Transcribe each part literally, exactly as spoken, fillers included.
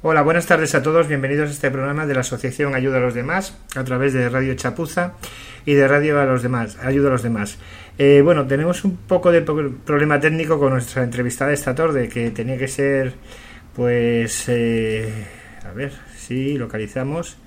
Hola, buenas tardes a todos, bienvenidos a este programa de la Asociación Ayuda a los Demás, a través de Radio Chapuza y de Radio a los Demás, Ayuda a los Demás. Eh, bueno, tenemos un poco de problema técnico con nuestra entrevistada esta tarde, que tenía que ser, pues, eh, a ver si localizamos.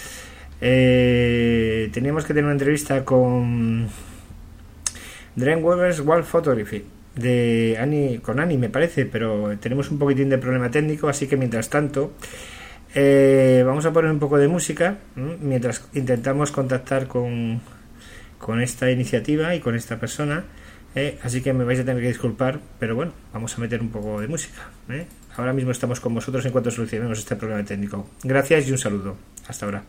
Eh, teníamos que tener una entrevista con Dreamweavers World Photography. De Ani, con Ani me parece, pero tenemos un poquitín de problema técnico, así que mientras tanto eh, vamos a poner un poco de música ¿m? mientras intentamos contactar con, con esta iniciativa y con esta persona, ¿eh? Así que me vais a tener que disculpar, pero bueno, vamos a meter un poco de música, ¿eh? Ahora mismo estamos con vosotros en cuanto solucionemos este problema técnico. Gracias y un saludo, hasta ahora.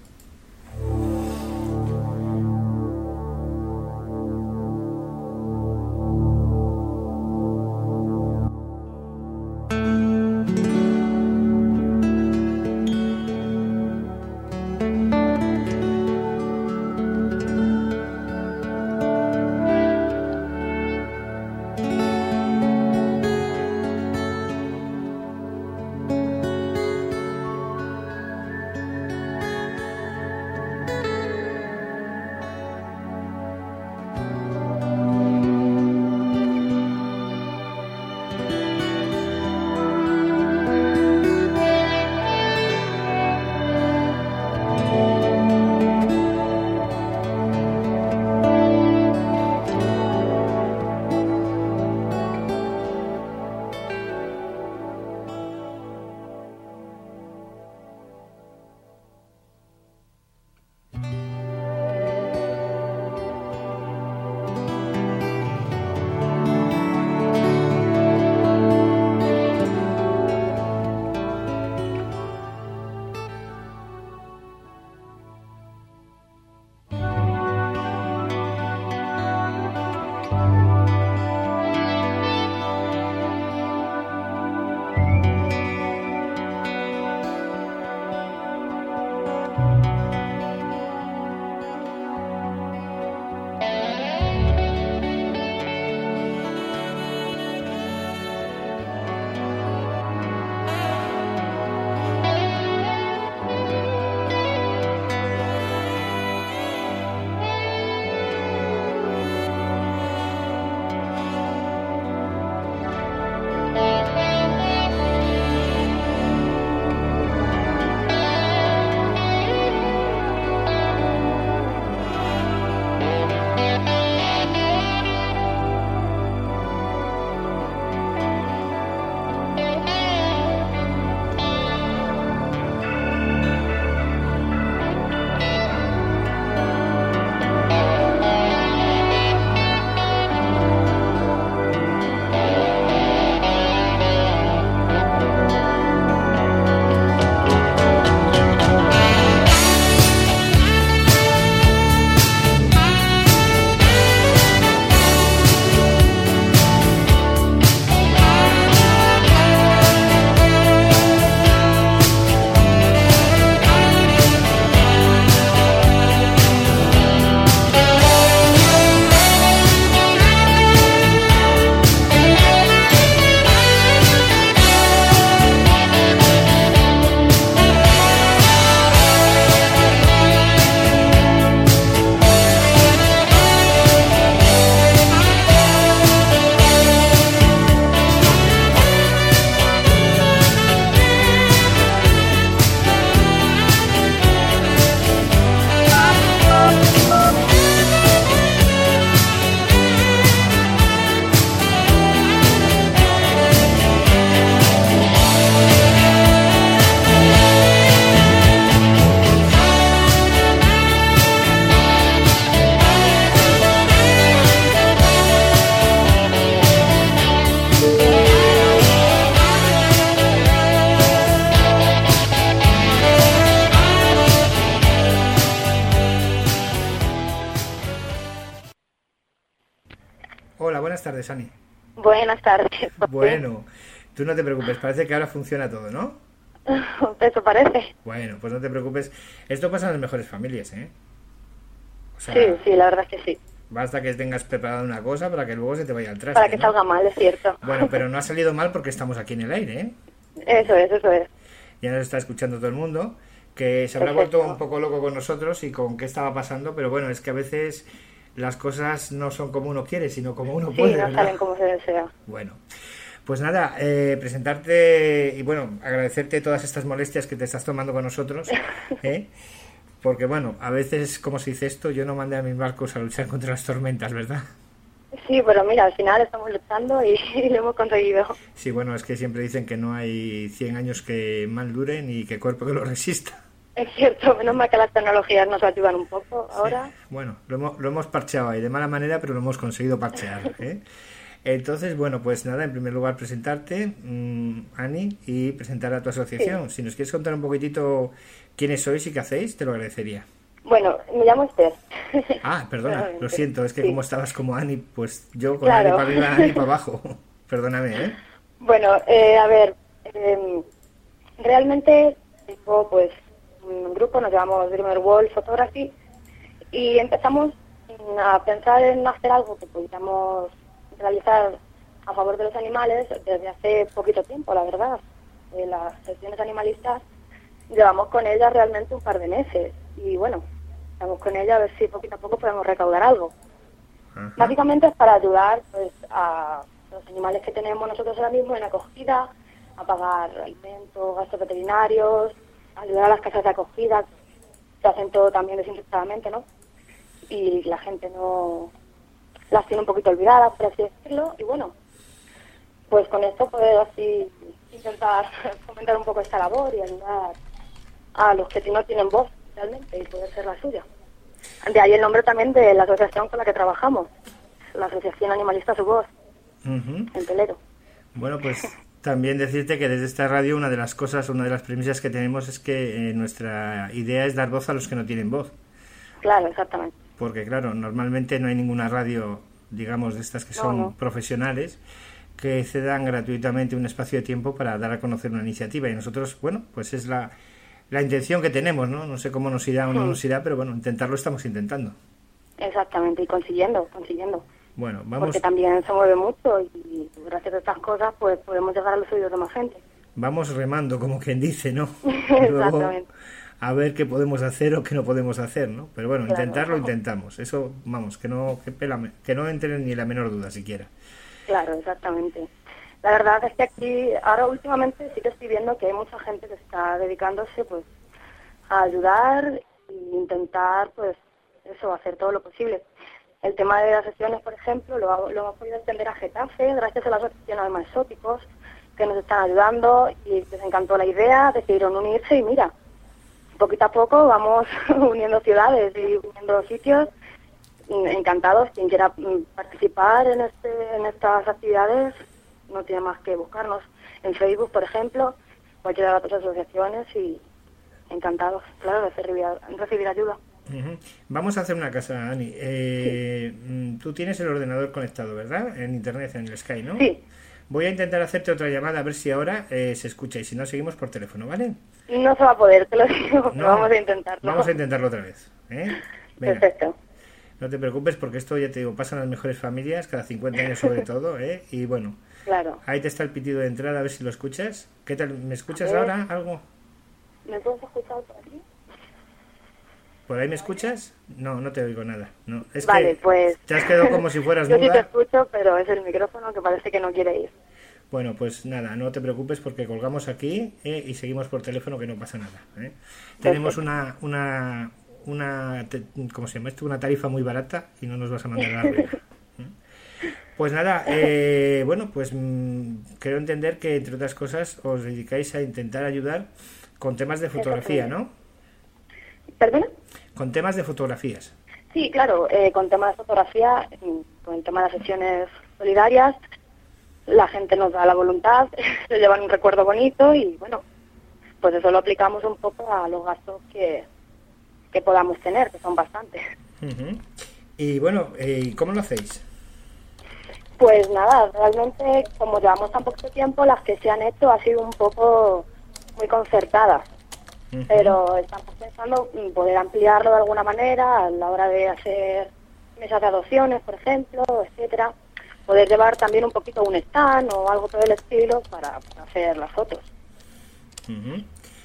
Hola, buenas tardes, Ani. Buenas tardes. Bueno, tú no te preocupes, parece que ahora funciona todo, ¿no? Eso parece. Bueno, pues no te preocupes. Esto pasa en las mejores familias, ¿eh? O sea, sí, sí, la verdad es que sí. Basta que tengas preparada una cosa para que luego se te vaya al traste, Para que ¿no? salga mal, es cierto. Bueno, pero no ha salido mal porque estamos aquí en el aire, ¿eh? Eso es, eso es. ya nos está escuchando todo el mundo, que se habrá Perfecto. vuelto un poco loco con nosotros y con qué estaba pasando, pero bueno, es que a veces las cosas no son como uno quiere, sino como uno Sí, puede, no ¿verdad? salen como se desea. Bueno, pues nada, eh, presentarte y bueno, agradecerte todas estas molestias que te estás tomando con nosotros, ¿eh? Porque bueno, a veces, como se dice esto, yo no mandé a mis barcos a luchar contra las tormentas, ¿verdad? Sí, pero mira, al final estamos luchando y, y lo hemos conseguido. Sí, bueno, es que siempre dicen que no hay cien años que mal duren y que cuerpo que lo resista. Es cierto, menos mal que las tecnologías nos ayudan un poco ahora. Bueno, lo hemos, lo hemos parcheado ahí de mala manera, pero lo hemos conseguido parchear, ¿eh? Entonces, bueno, pues nada, en primer lugar presentarte, mmm, Ani, y presentar a tu asociación. Sí. Si nos quieres contar un poquitito quiénes sois y qué hacéis, te lo agradecería. Bueno, me llamo Esther. Ah, perdona, lo Realmente, siento, es que sí. como estabas como Ani, pues yo con Ani Claro. para arriba, Ani para abajo. Perdóname, ¿eh? Bueno, eh, a ver, eh, realmente tengo pues un grupo, nos llamamos Dreamer World Photography, y empezamos mm, a pensar en hacer algo que pudiéramos realizar a favor de los animales desde hace poquito tiempo, la verdad. Eh, las sesiones animalistas llevamos con ellas realmente un par de meses y bueno, estamos con ella a ver si poquito a poco podemos recaudar algo. Ajá. Básicamente es para ayudar pues a los animales que tenemos nosotros ahora mismo en acogida, a pagar alimentos, gastos veterinarios, ayudar a las casas de acogida, se hacen todo también desinfectadamente, ¿no? Y la gente no las tiene un poquito olvidadas, por así decirlo, y bueno, pues con esto puedo así intentar fomentar un poco esta labor y ayudar a los que no tienen voz realmente y poder ser la suya. De ahí el nombre también de la asociación con la que trabajamos, la Asociación Animalista Su Voz, Ujú. en Telero. Bueno, pues también decirte que desde esta radio una de las cosas, una de las premisas que tenemos es que eh, nuestra idea es dar voz a los que no tienen voz. Claro, exactamente. Porque claro, normalmente no hay ninguna radio, digamos, de estas que son No, no. profesionales, que cedan gratuitamente un espacio de tiempo para dar a conocer una iniciativa. Y nosotros, bueno, pues es la, la intención que tenemos, ¿no? No sé cómo nos irá o no Hmm. nos irá, pero bueno, intentarlo estamos intentando. Exactamente, y consiguiendo, consiguiendo. Bueno, vamos, Porque también se mueve mucho y gracias a estas cosas pues podemos llegar a los oídos de más gente. vamos remando, como quien dice, ¿no? Luego, Exactamente. a ver qué podemos hacer o qué no podemos hacer, ¿no? Pero bueno, Claro. intentarlo intentamos. Eso, vamos, que no, que, pela- que no entre ni la menor duda siquiera. Claro, exactamente. La verdad es que aquí, ahora últimamente sí que estoy viendo que hay mucha gente que está dedicándose pues a ayudar e intentar pues eso, hacer todo lo posible. El tema de las sesiones, por ejemplo, lo, lo hemos podido extender a Getafe gracias a la asociación Alma Exóticos que nos están ayudando y les encantó la idea, decidieron unirse y mira, poquito a poco vamos uniendo ciudades y uniendo sitios. Encantados, quien quiera mm, participar en este en estas actividades no tiene más que buscarnos en Facebook, por ejemplo, cualquiera de las otras asociaciones y encantados, claro, de recibir, recibir ayuda. Ujú. Vamos a hacer una cosa, Ani. Eh, mm, Tú tienes el ordenador conectado, ¿verdad? En internet, en el Sky, ¿no? Sí, Voy a intentar hacerte otra llamada a ver si ahora eh, se escucha y si no, seguimos por teléfono, ¿vale? no se va a poder, te lo digo, pero No, vamos a intentarlo. Vamos a intentarlo otra vez, ¿eh? Venga, Perfecto. no te preocupes porque esto, ya te digo, pasa en las mejores familias, cada cincuenta años sobre todo, ¿eh? Y bueno, Claro. ahí te está el pitido de entrada, a ver si lo escuchas. ¿Qué tal? ¿Me escuchas A ver. ahora algo? ¿Me puedes escuchar por aquí? ¿Por ahí me escuchas? No, no te oigo nada. No, es Vale, que pues... te has quedado como si fueras Yo sí te muda. escucho, pero es el micrófono que parece que no quiere ir. Bueno, pues nada, no te preocupes porque colgamos aquí eh, y seguimos por teléfono, que no pasa nada. ¿eh? Tenemos una, una, una, te- ¿cómo se llama esto? Una tarifa muy barata y no nos vas a mandar a la ruina. ¿eh? Pues nada, eh, bueno, pues mm, creo entender que entre otras cosas os dedicáis a intentar ayudar con temas de fotografía, ¿no? ¿Perdona? Con temas de fotografías. Sí, claro, eh, con temas de fotografía, mm, con el tema de las sesiones solidarias, la gente nos da la voluntad, se llevan un recuerdo bonito y bueno, pues eso lo aplicamos un poco a los gastos que, que podamos tener, que son bastantes. Ujú. Y bueno, eh, ¿cómo lo hacéis? Pues nada, realmente como llevamos tan poco tiempo, las que se han hecho han sido un poco muy concertadas. Ujú. Pero estamos pensando en poder ampliarlo de alguna manera a la hora de hacer mesas de adopciones, por ejemplo, etcétera. Poder llevar también un poquito un stand o algo por el estilo para, para hacer las fotos. Ujú.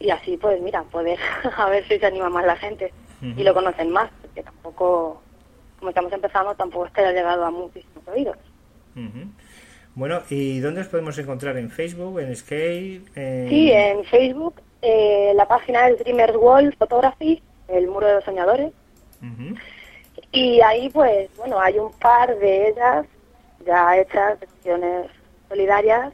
y así pues mira, poder a ver si se anima más la gente uh-huh. y lo conocen más, porque tampoco, como estamos empezando, tampoco es que haya llegado a muchísimos oídos. Uh-huh. Bueno, ¿y dónde os podemos encontrar? ¿En Facebook, en Skype? En... Sí, en Facebook, eh, la página es Dreamers Wall Photography, el muro de los soñadores, uh-huh. y ahí pues, bueno, hay un par de ellas ya hechas, sesiones solidarias,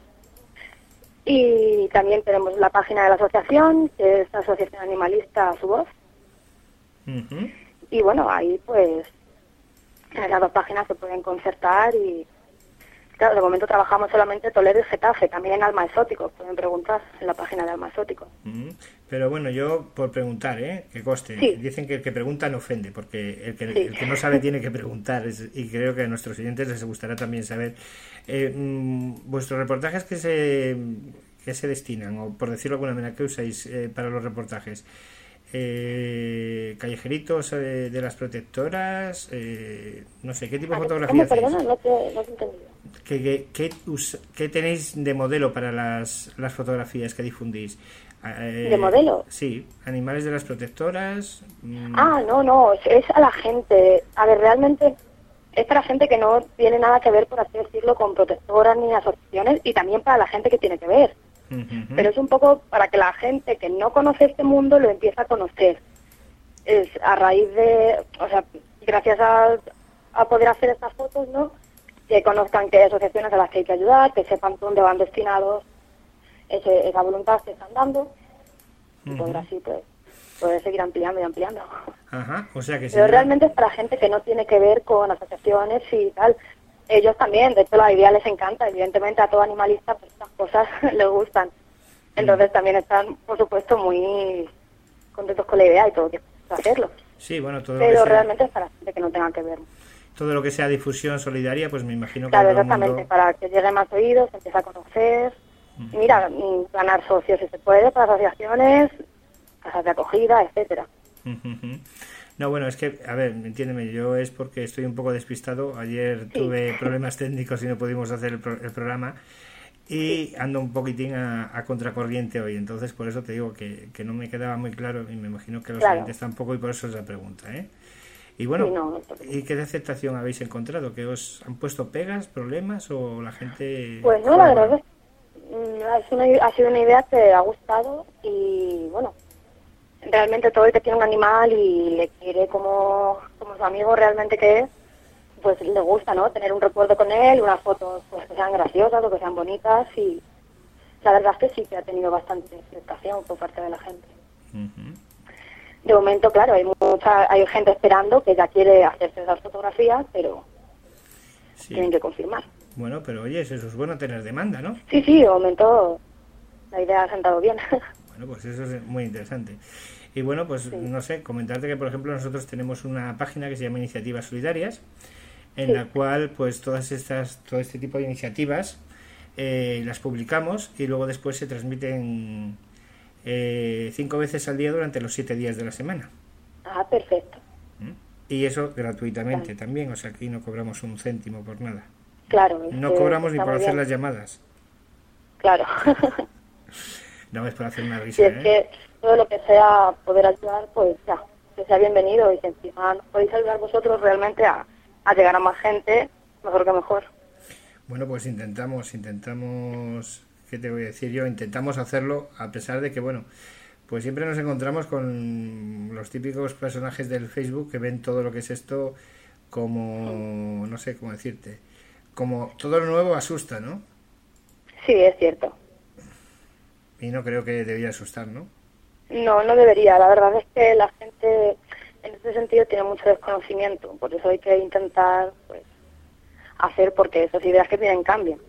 y también tenemos la página de la asociación, que es la Asociación Animalista Su Voz, uh-huh. y bueno, ahí pues en esas dos páginas se pueden concertar y claro, de momento trabajamos solamente Toledo y Getafe, también en Alma Exótico, pueden preguntar en la página de Alma Exótico. Uh-huh. Pero bueno, yo por preguntar, ¿eh? Que conste, sí. Dicen que el que pregunta no ofende, porque el que, sí. el que no sabe tiene que preguntar, es, y creo que a nuestros oyentes les gustará también saber. Eh, mm, vuestros reportajes que se, que se destinan, o por decirlo de alguna manera, ¿qué usáis eh, para los reportajes? Eh, callejeritos eh, de las protectoras, eh, no sé, ¿qué tipo de fotografía hacéis? Perdona, no te, no te he entendido. ¿Qué, qué, qué, ¿Qué tenéis de modelo para las, las fotografías que difundís? Eh, ¿De modelo? Sí, animales de las protectoras. Mmm... Ah, no, no, es a la gente. A ver, realmente es para gente que no tiene nada que ver, por así decirlo, con protectoras ni asociaciones, y también para la gente que tiene que ver. Uh-huh. Pero es un poco para que la gente que no conoce este mundo lo empiece a conocer. Es a raíz de, o sea, gracias a, a poder hacer estas fotos, ¿no? Que conozcan que hay asociaciones a las que hay que ayudar, que sepan dónde van destinados ese, esa voluntad que están dando, uh-huh. y poder así pues poder seguir ampliando y ampliando. Ajá, o sea que pero sí, realmente es para gente que no tiene que ver con asociaciones y tal. Ellos también, de hecho la idea les encanta, evidentemente a todo animalista pues estas cosas les gustan. Entonces uh-huh. también están, por supuesto, muy contentos con la idea y todo que hacerlo. Sí, bueno, todo pero lo que sea... realmente es para gente que no tenga que ver. Todo lo que sea difusión solidaria, pues me imagino que claro, todo exactamente, el mundo... para que llegue más oídos, se empiece a conocer. Uh-huh. Y mira, ganar socios si se puede para asociaciones, casas de acogida, etcétera. Uh-huh. No, bueno, es que, a ver, entiéndeme, yo es porque estoy un poco despistado. Ayer sí. tuve problemas técnicos y no pudimos hacer el, pro- el programa. Y sí. ando un poquitín a, a contracorriente hoy, entonces por eso te digo que, que no me quedaba muy claro y me imagino que los claro. oyentes tampoco, y por eso es la pregunta, ¿eh? Y bueno, sí, no, ¿y qué aceptación habéis encontrado? ¿Que os han puesto pegas, problemas o la gente...? Pues no, la verdad es, es una, ha sido una idea que ha gustado y bueno, realmente todo el que tiene un animal y le quiere como, como su amigo realmente que es, pues le gusta, ¿no? Tener un recuerdo con él, unas fotos pues que sean graciosas o que sean bonitas, y la verdad es que sí que ha tenido bastante aceptación por parte de la gente. Uh-huh. De momento, claro, hay mucha, hay gente esperando que ya quiere hacerse esas fotografías, pero sí. tienen que confirmar. Bueno, pero oye, eso es bueno tener demanda, ¿no? Sí, sí, de momento la idea ha sentado bien. Bueno, pues eso es muy interesante. Y bueno, pues sí. no sé, comentarte que por ejemplo nosotros tenemos una página que se llama Iniciativas Solidarias, en sí. la cual pues todas estas, todo este tipo de iniciativas eh, las publicamos y luego después se transmiten eh, cinco veces al día durante los siete días de la semana. Ah, perfecto. ¿Mm? Y eso gratuitamente claro. también, o sea, aquí no cobramos un céntimo por nada. Claro. No cobramos ni por hacer bien. las llamadas. Claro. No es para hacer una risa, y es ¿eh? que todo lo que sea poder ayudar, pues ya, que sea bienvenido, y si encima podéis ayudar vosotros realmente a, a llegar a más gente, mejor que mejor. Bueno, pues intentamos, intentamos, ¿qué te voy a decir yo? Intentamos hacerlo a pesar de que, bueno, pues siempre nos encontramos con los típicos personajes del Facebook que ven todo lo que es esto como, no sé cómo decirte, como todo lo nuevo asusta, ¿no? Sí, es cierto. Y no creo que debería asustar, ¿no? No, no debería. La verdad es que la gente en ese sentido tiene mucho desconocimiento. Por eso hay que intentar pues hacer porque esas ideas que tienen cambian.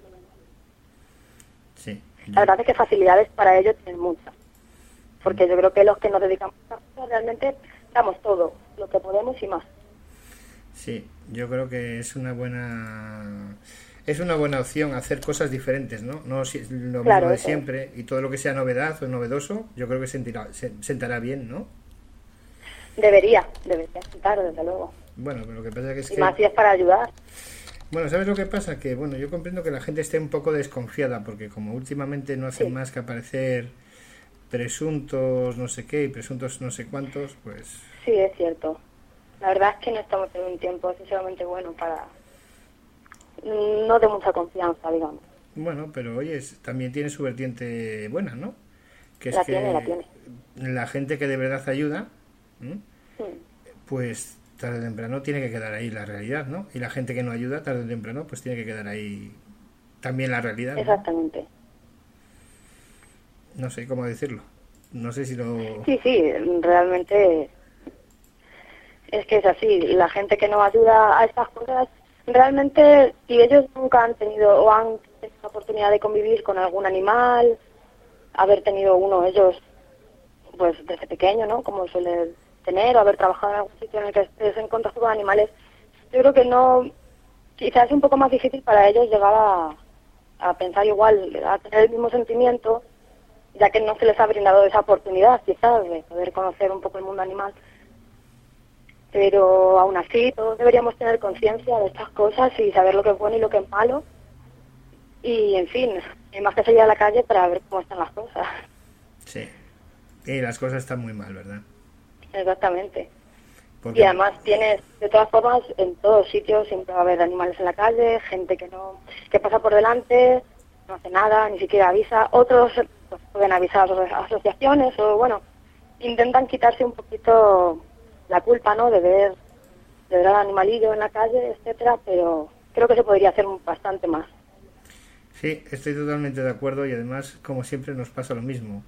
Sí. Yo... La verdad es que facilidades para ello tienen muchas. Porque yo creo que los que nos dedicamos a esto realmente damos todo, lo que podemos y más. Sí, yo creo que es una buena... Es una buena opción hacer cosas diferentes, ¿no? No lo claro, mismo de siempre, y todo lo que sea novedad o novedoso, yo creo que sentirá, se, sentará bien, ¿no? Debería, debería sentar, desde luego. Bueno, pero lo que pasa es que es y que... más si es para ayudar. Bueno, ¿sabes lo que pasa? Que, bueno, yo comprendo que la gente esté un poco desconfiada, porque como últimamente no hacen sí. más que aparecer presuntos no sé qué y presuntos no sé cuántos, pues... Sí, es cierto. La verdad es que no estamos en un tiempo excesivamente bueno para... no de mucha confianza, digamos. Bueno, pero oye, también tiene su vertiente buena, ¿no? Que es La que tiene, la tiene. la gente que de verdad ayuda, ¿m? Sí. pues tarde o temprano tiene que quedar ahí la realidad, ¿no? Y la gente que no ayuda, tarde o temprano, pues tiene que quedar ahí también la realidad, ¿no? Exactamente. No sé cómo decirlo. No sé si lo... Sí, sí, realmente es que es así. La gente que no ayuda a estas cosas, realmente, si ellos nunca han tenido o han tenido la oportunidad de convivir con algún animal, haber tenido uno ellos, pues desde pequeño, ¿no? Como suele tener, o haber trabajado en algún sitio en el que estés en contacto con animales, yo creo que no, quizás es un poco más difícil para ellos llegar a, a pensar igual, a tener el mismo sentimiento, ya que no se les ha brindado esa oportunidad, quizás, de poder conocer un poco el mundo animal. Pero aún así, todos deberíamos tener conciencia de estas cosas y saber lo que es bueno y lo que es malo. Y, en fin, hay más que salir a la calle para ver cómo están las cosas. Sí. Y las cosas están muy mal, ¿verdad? Exactamente. Porque... Y además tienes, de todas formas, en todos sitios siempre va a haber animales en la calle, gente que no, que pasa por delante, no hace nada, ni siquiera avisa. Otros pues, pueden avisar a las asociaciones o, bueno, intentan quitarse un poquito la culpa, ¿no?, de ver, de ver al animalillo en la calle, etcétera, pero creo que se podría hacer bastante más. Sí, estoy totalmente de acuerdo y además, como siempre, nos pasa lo mismo.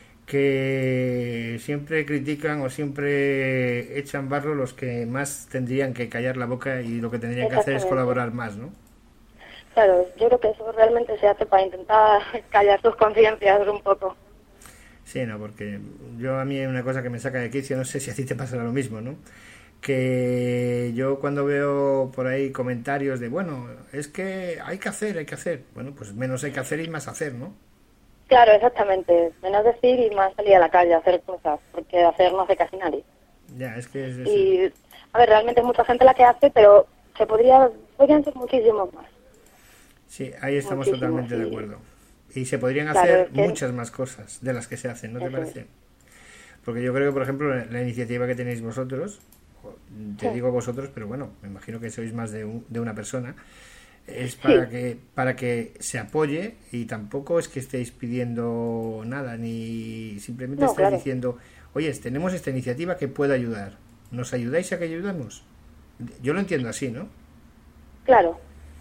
Que siempre critican o siempre echan barro los que más tendrían que callar la boca y lo que tendrían que hacer es colaborar más, ¿no? Claro, yo creo que eso realmente se hace para intentar callar sus conciencias un poco. Sí, no, porque yo a mí hay una cosa que me saca de quicio, no sé si a ti te pasará lo mismo, ¿no? Que yo cuando veo por ahí comentarios de, bueno, es que hay que hacer, hay que hacer, bueno, pues menos hay que hacer y más hacer, ¿no? Claro, exactamente. Menos decir y más salir a la calle a hacer cosas, porque hacer no hace casi nadie. Ya, es que es... es... Y, a ver, realmente es mucha gente la que hace, pero se podría, podrían ser muchísimos más. Sí, ahí estamos Muchísimo, totalmente sí. de acuerdo. Y se podrían Claro, hacer es que... muchas más cosas de las que se hacen, ¿no te Eso parece? es. Porque yo creo que, por ejemplo, la, la iniciativa que tenéis vosotros, te Sí. digo vosotros, pero bueno, me imagino que sois más de, un, de una persona, es para Sí. que para que se apoye y tampoco es que estéis pidiendo nada, ni simplemente No, estáis claro. diciendo, oye, tenemos esta iniciativa que puede ayudar, ¿nos ayudáis a que ayudemos? Yo lo entiendo así, ¿no? Claro.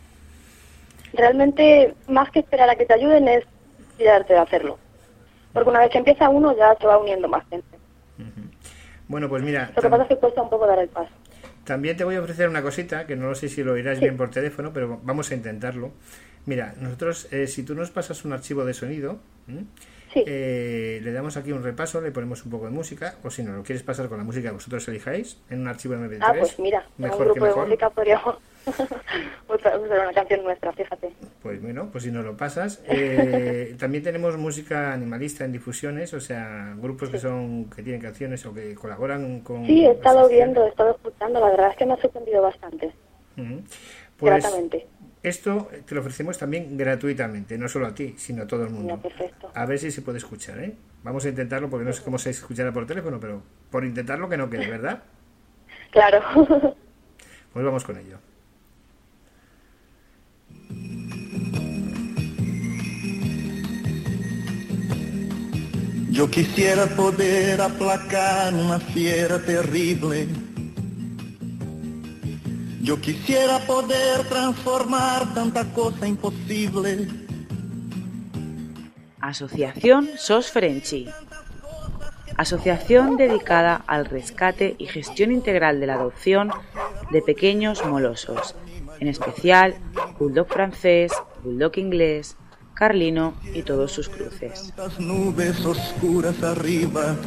Realmente, más que esperar a que te ayuden, es tirarte de hacerlo. Porque una vez que empieza uno, ya se va uniendo más gente. Uh-huh. Bueno, pues mira... Lo que pasa es que cuesta un poco dar el paso. También te voy a ofrecer una cosita, que no sé si lo oirás sí. bien por teléfono, pero vamos a intentarlo. Mira, nosotros, eh, si tú nos pasas un archivo de sonido, sí. eh, le damos aquí un repaso, le ponemos un poco de música, o si no lo quieres pasar con la música que vosotros elijáis, en un archivo eme pe tres. Ah, pues mira, mejor un grupo que mejor. de música podríamos usar una canción nuestra, fíjate. Pues bueno, pues si nos lo pasas. Eh, también tenemos música animalista en difusiones, o sea, grupos sí. que son que tienen canciones o que colaboran con... Sí, he estado viendo, he estado escuchando, la verdad es que me ha sorprendido bastante. Uh-huh. Pues Gratamente. esto te lo ofrecemos también gratuitamente, no solo a ti, sino a todo el mundo. Ya, perfecto. A ver si se puede escuchar, ¿eh? Vamos a intentarlo porque no sé cómo se escuchará por teléfono, pero por intentarlo que no quede, ¿verdad? Claro. Pues vamos con ello. Yo quisiera poder aplacar una fiera terrible. Yo quisiera poder transformar tanta cosa imposible. Asociación Sos Frenchi. Asociación dedicada al rescate y gestión integral de la adopción de pequeños molosos, en especial bulldog francés, bulldog inglés, carlino y todos sus cruces. Tantas nubes oscuras arriba.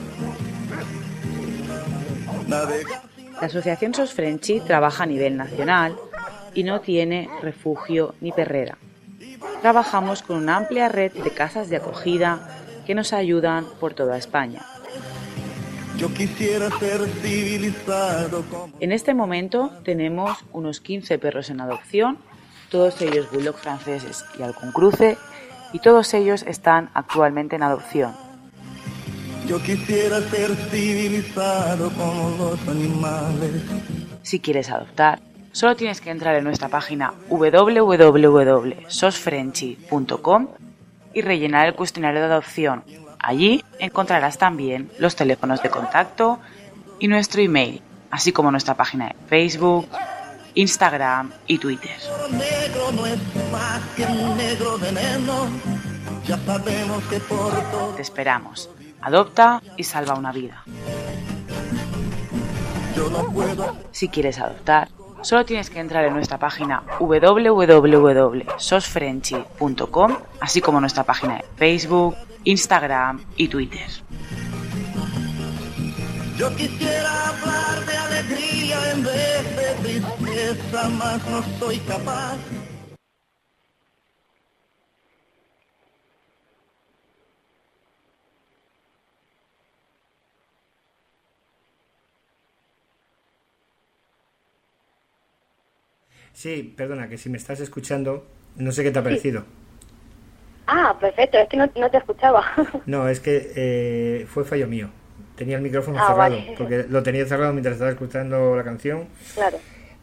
La Asociación Sos Frenchi trabaja a nivel nacional y no tiene refugio ni perrera. Trabajamos con una amplia red de casas de acogida que nos ayudan por toda España. Yo quisiera ser civilizado como... En este momento tenemos unos quince perros en adopción, todos ellos bulldog franceses y halcón cruce, y todos ellos están actualmente en adopción. Yo quisiera ser civilizado como los animales. Si quieres adoptar, solo tienes que entrar en nuestra página doble u doble u doble u punto sosfrenchy punto com y rellenar el cuestionario de adopción. Allí encontrarás también los teléfonos de contacto y nuestro email, así como nuestra página de Facebook, Instagram y Twitter. Negro no es más que un negro veneno. Ya sabemos que por todo... Te esperamos. Adopta y salva una vida. Yo no puedo... Si quieres adoptar, solo tienes que entrar en nuestra página doble u doble u doble u punto sosfrenchy punto com, así como nuestra página de Facebook, Instagram y Twitter. Yo quisiera hablar de alegría en vez de tristeza, mas no soy capaz. Sí, perdona, que si me estás escuchando, no sé qué te ha parecido. Ah, perfecto, es que no, no te escuchaba. No, es que eh, fue fallo mío. Tenía el micrófono Ah, cerrado, vale. porque lo tenía cerrado mientras estaba escuchando la canción. Claro.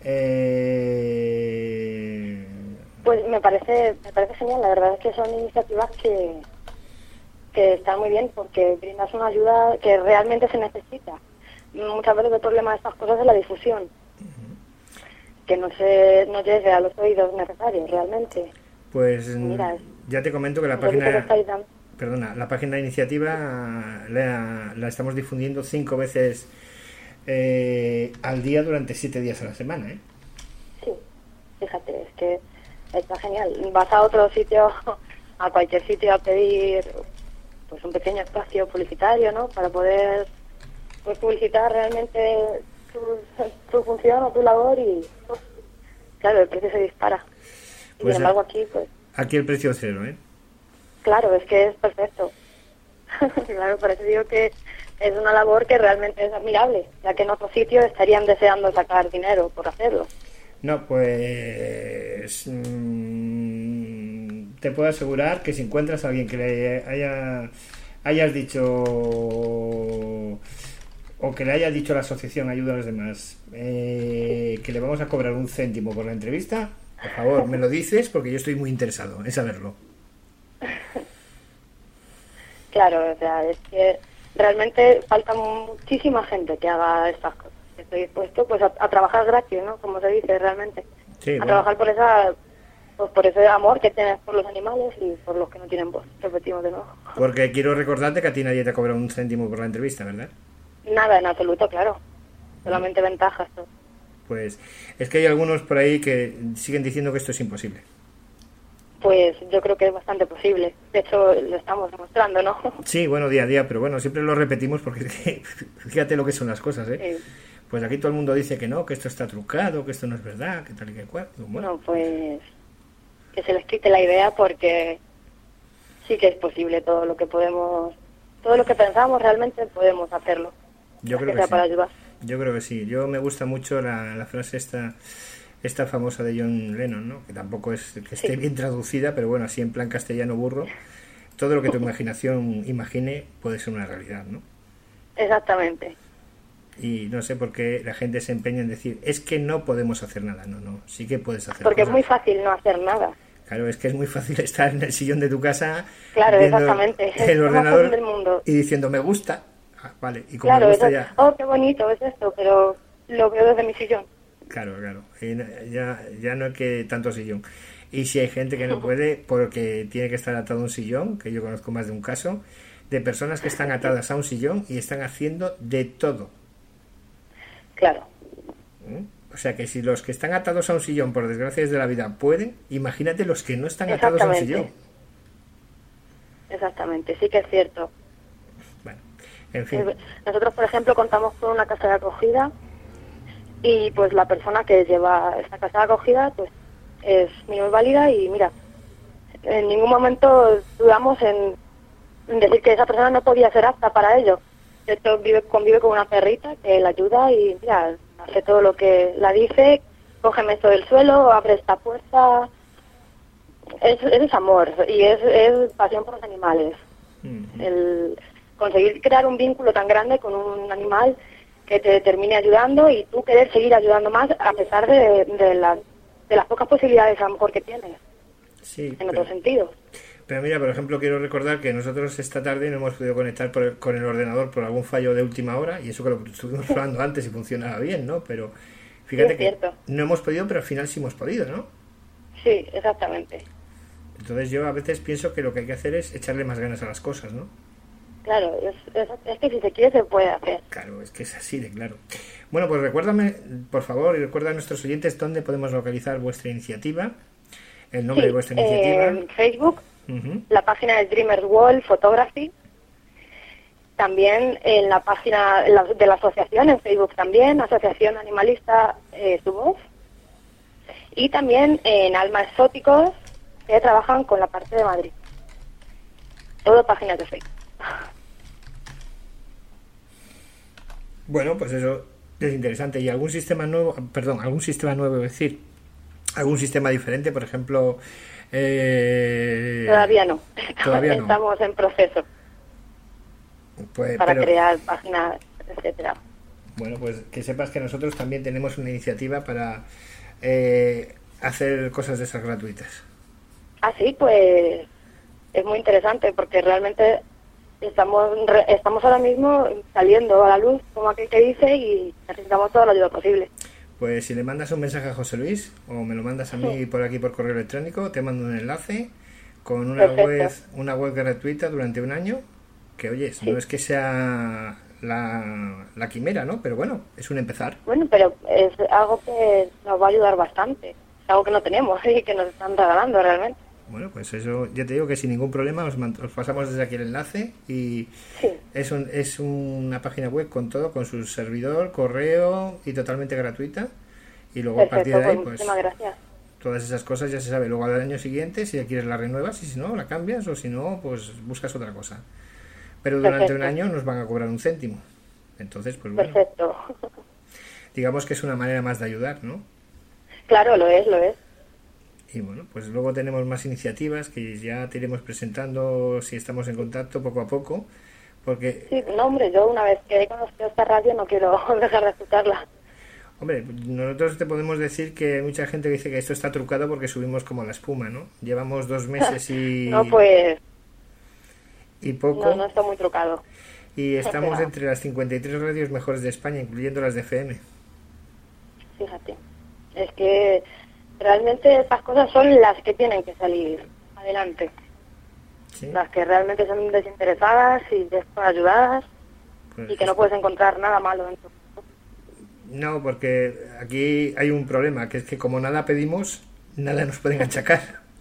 Eh... Pues me parece, me parece genial, la verdad es que son iniciativas que, que están muy bien porque brindas una ayuda que realmente se necesita. Muchas veces el problema de estas cosas es la difusión, que no se no llegue a los oídos necesarios realmente. Pues Mira, ya te comento que la un poquito que página, estáis dando. perdona, la página de iniciativa la, la estamos difundiendo cinco veces eh, al día durante siete días a la semana, ¿eh? Sí, fíjate, es que está genial. Vas a otro sitio, a cualquier sitio a pedir pues un pequeño espacio publicitario, ¿no? Para poder pues publicitar realmente tu, tu función o tu labor y pues, claro, el precio se dispara. Y Pues sin embargo aquí, pues aquí el precio cero, ¿eh? claro, es que es perfecto. Claro, por eso digo que es una labor que realmente es admirable, ya que en otro sitio estarían deseando sacar dinero por hacerlo. No, pues mmm, te puedo asegurar que si encuentras a alguien que le haya hayas dicho o que le haya dicho a la asociación Ayuda a los Demás eh, que le vamos a cobrar un céntimo por la entrevista, por favor, me lo dices porque yo estoy muy interesado en saberlo. Claro, o sea, es que realmente falta muchísima gente que haga estas cosas. Estoy dispuesto pues a, a trabajar gratis, ¿no? Como se dice realmente. Sí, a bueno. trabajar por esa pues por ese amor que tienes por los animales y por los que no tienen voz. Repetimos de nuevo. Porque quiero recordarte que a ti nadie te ha cobrado un céntimo por la entrevista, ¿verdad? Nada, en absoluto, claro. Solamente ventajas. ¿No? Pues es que hay algunos por ahí que siguen diciendo que esto es imposible. Pues yo creo que es bastante posible. De hecho, lo estamos demostrando, ¿no? Sí, bueno, día a día, pero bueno, siempre lo repetimos porque fíjate lo que son las cosas, ¿eh? Sí. Pues aquí todo el mundo dice que no, que esto está trucado, que esto no es verdad, que tal y que cual. Bueno, No, pues que se les quite la idea porque sí que es posible todo lo que podemos, todo lo que pensamos realmente podemos hacerlo. yo creo que que sea sí. para ayudar. Yo creo que sí. Yo me gusta mucho la, la frase esta esta famosa de John Lennon, ¿no? Que tampoco es que esté Sí. bien traducida, pero bueno, así en plan castellano burro. Todo lo que tu imaginación imagine puede ser una realidad, ¿no? Exactamente. Y no sé por qué la gente se empeña en decir, es que no podemos hacer nada. No, no, sí que puedes hacer Porque es cosas. muy fácil no hacer nada. Claro, es que es muy fácil estar en el sillón de tu casa Claro, viendo exactamente. Es el lo más ordenador fácil del mundo. y diciendo me gusta. Ah, vale, y como Claro, me gusta eso, ya... oh, qué bonito es esto, pero lo veo desde mi sillón. Claro, claro. Y no- ya, ya no es que tanto sillón. Y si hay gente que no puede porque tiene que estar atado a un sillón, que yo conozco más de un caso, de personas que están atadas a un sillón y están haciendo de todo. Claro, ¿Mm? O sea que si los que están atados a un sillón, por desgracias de la vida, pueden, imagínate los que no están atados a un Exactamente. sillón. exactamente, sí que es cierto. Bueno, en fin. Eh, Nosotros, por ejemplo, contamos con una casa de acogida y pues la persona que lleva esta casa de acogida pues es minusválida y mira, en ningún momento dudamos en, en decir que esa persona no podía ser apta para ello. De hecho, vive, convive con una perrita que la ayuda y mira, hace todo lo que la dice, cógeme esto del suelo, abre esta puerta. Es, es amor y es, es pasión por los animales. Mm. El, conseguir crear un vínculo tan grande con un animal que te termine ayudando y tú querer seguir ayudando más a pesar de, de, las, de las pocas posibilidades a lo mejor que tienes, sí, en pero, otro sentido. Pero mira, por ejemplo, quiero recordar que nosotros esta tarde no hemos podido conectar por el, con el ordenador por algún fallo de última hora, y eso que lo estuvimos probando antes y funcionaba bien, ¿no? Pero fíjate Sí, que cierto. no hemos podido, pero al final sí hemos podido, ¿no? Sí, exactamente. Entonces yo a veces pienso que lo que hay que hacer es echarle más ganas a las cosas, ¿no? Claro, es, es, es que si se quiere se puede hacer. Claro, es que es así de claro. Bueno, pues recuérdame, por favor, y recuerda a nuestros oyentes dónde podemos localizar vuestra iniciativa, el nombre Sí, de vuestra iniciativa. en Facebook, Uh-huh. la página es Dreamers World Photography. También en la página la- de la asociación, en Facebook también, Asociación Animalista eh, Su Voz. Y también en Alma Exóticos, que trabajan con la parte de Madrid. Todo páginas de Facebook. Bueno, pues eso es interesante. ¿Y algún sistema nuevo, perdón, algún sistema nuevo, es decir, algún sistema diferente, por ejemplo? Eh, Todavía no. Todavía no. Estamos en proceso Pues, para pero, crear páginas, etcétera. bueno, pues que sepas que nosotros también tenemos una iniciativa para eh, hacer cosas de esas gratuitas. Así pues es muy interesante porque realmente estamos re- estamos ahora mismo saliendo a la luz, como aquel que dice, y necesitamos toda la ayuda posible. Pues si le mandas un mensaje a José Luis o me lo mandas a mí por aquí por correo electrónico, te mando un enlace con una Perfecto. web una web gratuita durante un año, que oyes, Sí. no es que sea la, la quimera, ¿no? Pero bueno, es un empezar. Bueno, pero es algo que nos va a ayudar bastante. Es algo que no tenemos y que nos están regalando realmente. Bueno, pues eso, ya te digo que sin ningún problema os, man- os pasamos desde aquí el enlace y Sí, es, un, es una página web con todo, con su servidor, correo y totalmente gratuita. Y luego a partir perfecto, de ahí, pues pues muchísimas gracias. todas esas cosas ya se sabe. Luego al año siguiente, si ya quieres la renuevas y si no, la cambias o si no, pues buscas otra cosa. Pero durante Perfecto. un año nos van a cobrar un céntimo. Entonces, pues bueno, Perfecto. digamos que es una manera más de ayudar, ¿no? Claro, lo es, lo es. Y bueno, pues luego tenemos más iniciativas que ya te iremos presentando si estamos en contacto poco a poco, porque, Sí, no, hombre, yo una vez que he conocido esta radio no quiero dejar de escucharla. hombre, nosotros te podemos decir que hay mucha gente que dice que esto está trucado porque subimos como la espuma, ¿no? Llevamos dos meses y, No, pues y poco, no, no está muy trucado. y estamos Pero- entre las cincuenta y tres radios mejores de España, incluyendo las de F M. Fíjate, es que realmente estas cosas son las que tienen que salir adelante, ¿Sí? las que realmente son desinteresadas y desayudadas Pues y que no puedes encontrar nada malo en tu... no, porque aquí hay un problema, que es que como nada pedimos, nada nos pueden achacar.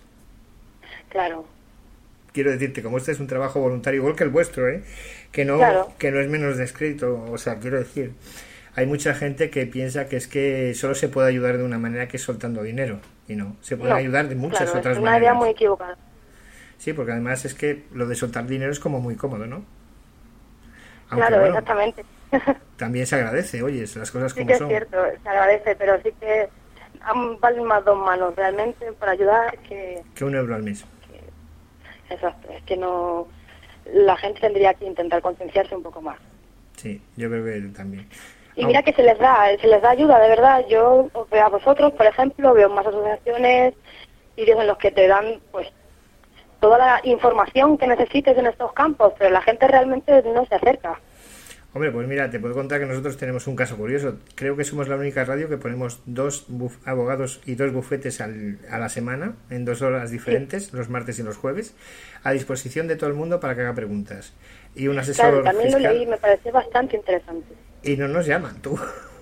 Claro, Quiero decirte, como este es un trabajo voluntario igual que el vuestro, ¿eh? que no Claro. que no es menos descrito, o sea, quiero decir, hay mucha gente que piensa que es que solo se puede ayudar de una manera, que es soltando dinero, y no, se puede no, ayudar de muchas claro, otras es una maneras. idea muy equivocada. Sí, porque además es que lo de soltar dinero es como muy cómodo, ¿no? Aunque Claro, bueno, exactamente. también se agradece, oye, las cosas Sí como que es son. cierto, se agradece, pero sí que am- valen más dos manos realmente para ayudar que... Que un euro al mes. Exacto, es que no... La gente tendría que intentar concienciarse un poco más. Sí, yo creo que también. Y mira que se les da, se les da ayuda, de verdad. Yo os veo a vosotros, por ejemplo, veo más asociaciones, vídeos en los que te dan, pues, toda la información que necesites en estos campos, pero la gente realmente no se acerca. Hombre, pues mira, te puedo contar que nosotros tenemos un caso curioso. Creo que somos la única radio que ponemos dos buf- abogados y dos bufetes al- a la semana, en dos horas diferentes, los martes y los jueves, a disposición de todo el mundo para que haga preguntas. Y un asesor Claro, también lo fiscal. leí y me pareció bastante interesante. Y no nos llaman, tú.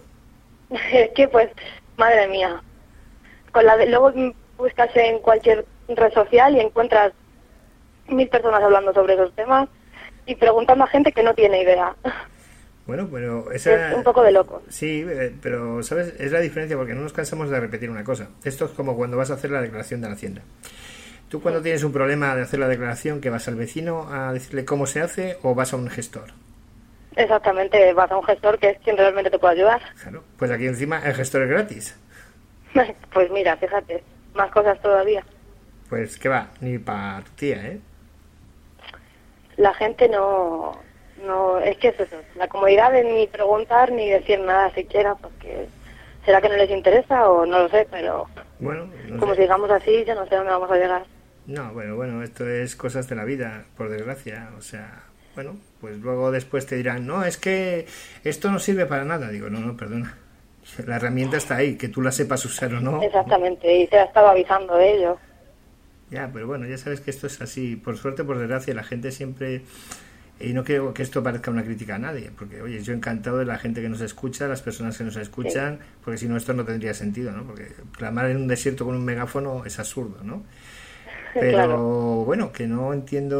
Es que, pues, madre mía. Con la de, luego buscas en cualquier red social y encuentras mil personas hablando sobre esos temas y preguntando a gente que no tiene idea. Bueno, pero esa... Es un poco de loco. Sí, eh, pero, ¿sabes? Es la diferencia porque no nos cansamos de repetir una cosa. Esto es como cuando vas a hacer la declaración de la Hacienda. Tú cuando tienes un problema de hacer la declaración, ¿que vas al vecino a decirle cómo se hace o vas a un gestor? Exactamente, vas a un gestor que es quien realmente te puede ayudar. Claro, pues aquí encima el gestor es gratis. Pues mira, fíjate, más cosas todavía. Pues que va, ni para tu tía, ¿eh? La gente no, No, es que es eso, la comodidad de ni preguntar ni decir nada siquiera, porque será que no les interesa o no lo sé, pero Bueno, no como sé. sigamos así, yo no sé dónde vamos a llegar. No, bueno, bueno, esto es cosas de la vida, por desgracia. O sea, bueno, pues luego después te dirán, no, es que esto no sirve para nada. Digo, no, no, perdona. La herramienta está ahí, que tú la sepas usar o no. Exactamente, y se ha estado avisando de ello. Ya, pero bueno, ya sabes que esto es así. Por suerte, por desgracia, la gente siempre... Y no quiero que esto parezca una crítica a nadie, porque, oye, yo encantado de la gente que nos escucha, las personas que nos escuchan, sí. Porque si no, esto no tendría sentido, ¿no? Porque clamar en un desierto con un megáfono es absurdo, ¿no? Pero, claro. Bueno, que no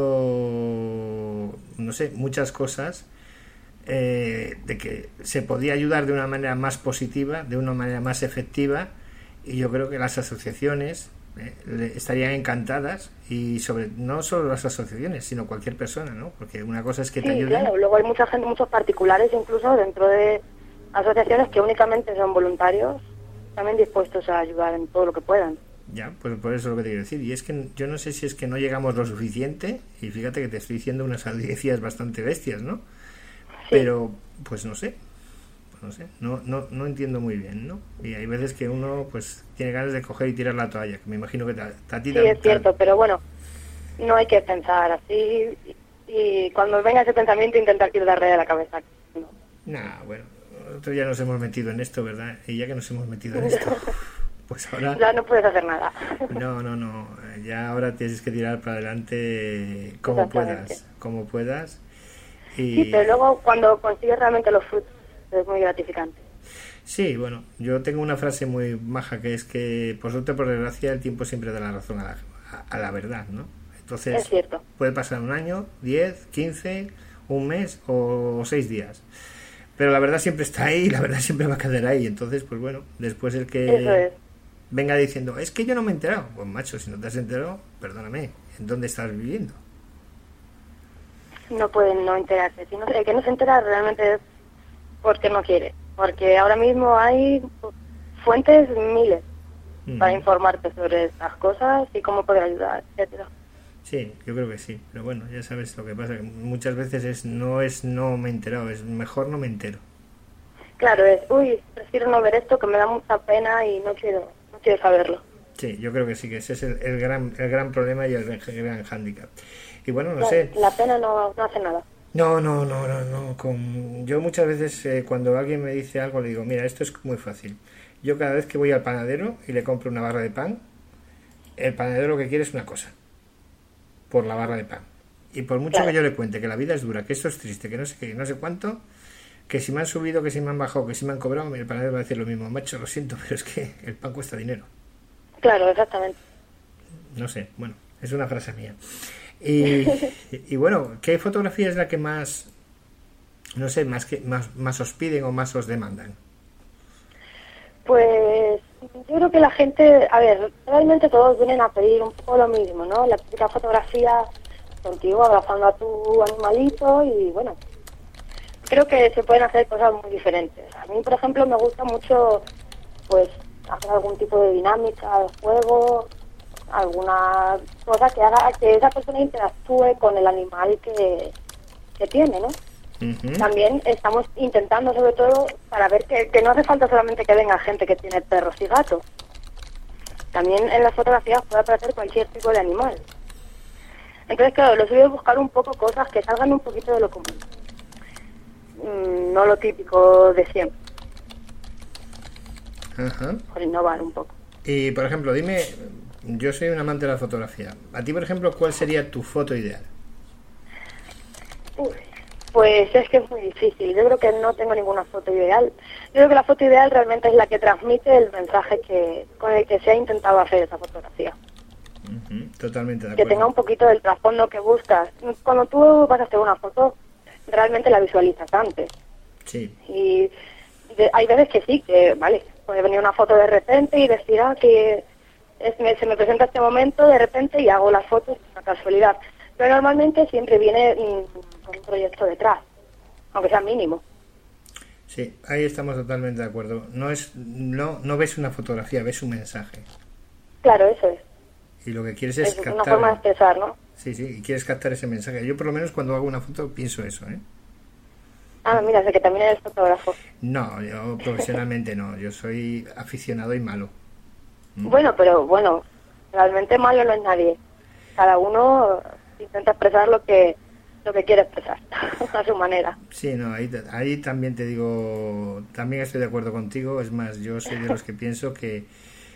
entiendo, no sé, muchas cosas eh, de que se podía ayudar de una manera más positiva, de una manera más efectiva, y yo creo que las asociaciones... Eh, estarían encantadas y sobre no solo las asociaciones sino cualquier persona, ¿no? Porque una cosa es que sí, te ayuden. Claro, luego hay mucha gente, muchos particulares incluso dentro de asociaciones que únicamente son voluntarios, también dispuestos a ayudar en todo lo que puedan. Ya, pues por eso es lo que te quiero decir. Y es que yo no sé si es que no llegamos lo suficiente, y fíjate que te estoy diciendo unas audiencias bastante bestias, ¿no? Sí. Pero pues no sé. No sé, no, no, no entiendo muy bien, ¿no? Y hay veces que uno pues tiene ganas de coger y tirar la toalla, que me imagino que a ti sí, es cierto, pero bueno, no hay que pensar así y, y cuando venga ese pensamiento intentar quitarle de la cabeza. No. Nah, bueno, nosotros ya nos hemos metido en esto, ¿verdad? Y ya que nos hemos metido en esto, pues ahora... Ya no puedes hacer nada. No, no, no, ya ahora tienes que tirar para adelante como puedas, como puedas. Y... Sí, pero luego cuando consigues realmente los frutos es muy gratificante. Sí, bueno, yo tengo una frase muy maja que es que, por suerte, por desgracia, el tiempo siempre da la razón a la, a, a la verdad, ¿no? Entonces, es cierto. Puede pasar un año, diez, quince, un mes o seis días. Pero la verdad siempre está ahí y la verdad siempre va a quedar ahí. Entonces, pues bueno, después el que Eso es. venga diciendo, es que yo no me he enterado. Pues macho, si no te has enterado, perdóname, ¿en dónde estás viviendo? No pueden no enterarse. Si no, el que no se entera realmente es porque no quiere, porque ahora mismo hay fuentes miles mm. para informarte sobre estas cosas y cómo poder ayudar, etcétera. Sí, yo creo que sí, pero bueno, ya sabes lo que pasa, que muchas veces es no es no me he enterado, es mejor no me entero. Claro, es, uy, prefiero no ver esto que me da mucha pena y no quiero no quiero saberlo. Sí, yo creo que sí, que ese es el, el gran el gran problema y el, el gran hándicap. Y bueno, no claro, sé. La pena no, no hace nada. No, no, no, no, no. Con... Yo muchas veces eh, cuando alguien me dice algo le digo, mira, esto es muy fácil. Yo cada vez que voy al panadero y le compro una barra de pan, el panadero lo que quiere es una cosa, por la barra de pan. Y por mucho claro. que yo le cuente que la vida es dura, que esto es triste, que no sé qué, que no sé cuánto, que si me han subido, que si me han bajado, que si me han cobrado, el panadero va a decir lo mismo. Macho, lo siento, pero es que el pan cuesta dinero. Claro, exactamente. No sé, bueno, es una frase mía. Y, y bueno, ¿qué fotografía es la que más, no sé, más que más, más os piden o más os demandan? Pues yo creo que la gente, a ver, realmente todos vienen a pedir un poco lo mismo, ¿no? La típica fotografía contigo abrazando a tu animalito y bueno, creo que se pueden hacer cosas muy diferentes. A mí, por ejemplo, me gusta mucho, pues, hacer algún tipo de dinámica de juego, alguna cosa que haga que esa persona interactúe con el animal que, que tiene, ¿no? Uh-huh. También estamos intentando, sobre todo, para ver que, que no hace falta solamente que venga gente que tiene perros y gatos. También en las fotografías puede aparecer cualquier tipo de animal. Entonces, claro, lo suyo es buscar un poco cosas que salgan un poquito de lo común. Mm, no lo típico de siempre. Uh-huh. Por innovar un poco. Y, por ejemplo, dime... Yo soy un amante de la fotografía. A ti, por ejemplo, ¿cuál sería tu foto ideal? Uy, pues es que es muy difícil. Yo creo que no tengo ninguna foto ideal. Yo creo que la foto ideal realmente es la que transmite el mensaje que con el que se ha intentado hacer esa fotografía. Uh-huh, totalmente de acuerdo. Que tenga un poquito del trasfondo que buscas. Cuando tú vas a hacer una foto, realmente la visualizas antes. Sí. Y de, hay veces que sí, que vale, puede venir una foto de repente y decir, ah, que... Es, me, se me presenta este momento de repente y hago las fotos, es una casualidad. Pero normalmente siempre viene mmm, con un proyecto detrás, aunque sea mínimo. Sí, ahí estamos totalmente de acuerdo. No es no no ves una fotografía, ves un mensaje. Claro, eso es. Y lo que quieres es, es captar... una forma de expresar, ¿no? Sí, sí, y quieres captar ese mensaje. Yo por lo menos cuando hago una foto pienso eso, ¿eh? Ah, mira, sé que también eres fotógrafo. No, yo profesionalmente no, yo soy aficionado y malo. ¿Mm? Bueno, pero bueno, realmente malo no es nadie. Cada uno intenta expresar lo que lo que quiere expresar a su manera. Sí, no, ahí, ahí también te digo, también estoy de acuerdo contigo. Es más, yo soy de los que pienso que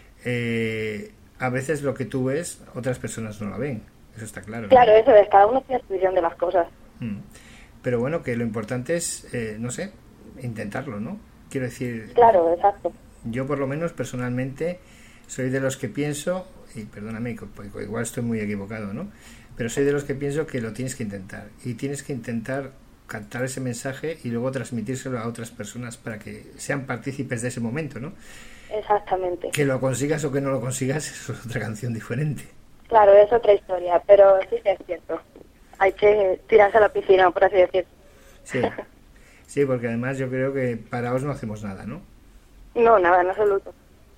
eh, a veces lo que tú ves, otras personas no lo ven. Eso está claro, ¿no? Claro, eso es, cada uno tiene su visión de las cosas. Mm. Pero bueno, que lo importante es, eh, no sé, intentarlo, ¿no? Quiero decir, Claro, exacto. yo por lo menos personalmente soy de los que pienso, y perdóname, porque igual estoy muy equivocado, ¿no? Pero soy de los que pienso que lo tienes que intentar. Y tienes que intentar captar ese mensaje y luego transmitírselo a otras personas para que sean partícipes de ese momento, ¿no? Exactamente. Que lo consigas o que no lo consigas es otra canción diferente. Claro, es otra historia, pero sí que es cierto. Hay que tirarse a la piscina, por así decir. Sí, sí, porque además yo creo que parados no hacemos nada, ¿no? No, nada, en absoluto.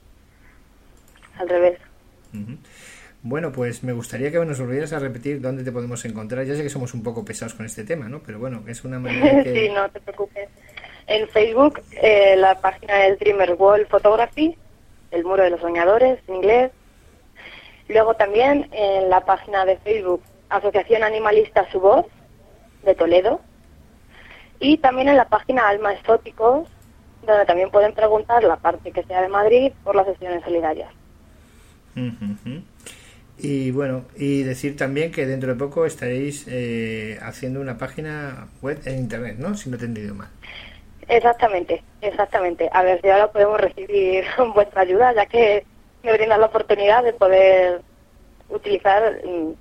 Al revés. Uh-huh. Bueno, pues me gustaría que nos volvieras a repetir dónde te podemos encontrar. Ya sé que somos un poco pesados con este tema, ¿no? Pero bueno, es una manera que... Sí, no te preocupes. En Facebook, eh, la página es Dreamer Wall Photography, el muro de los soñadores, en inglés. Luego también en la página de Facebook, Asociación Animalista Su Voz, de Toledo. Y también en la página Alma Exóticos, donde también pueden preguntar la parte que sea de Madrid por las sesiones solidarias. Uh-huh. Y bueno, y decir también que dentro de poco estaréis eh, haciendo una página web en internet, ¿no? Si no te he entendido mal. Exactamente, exactamente. A ver si ahora podemos recibir vuestra ayuda, ya que me brindan la oportunidad de poder utilizar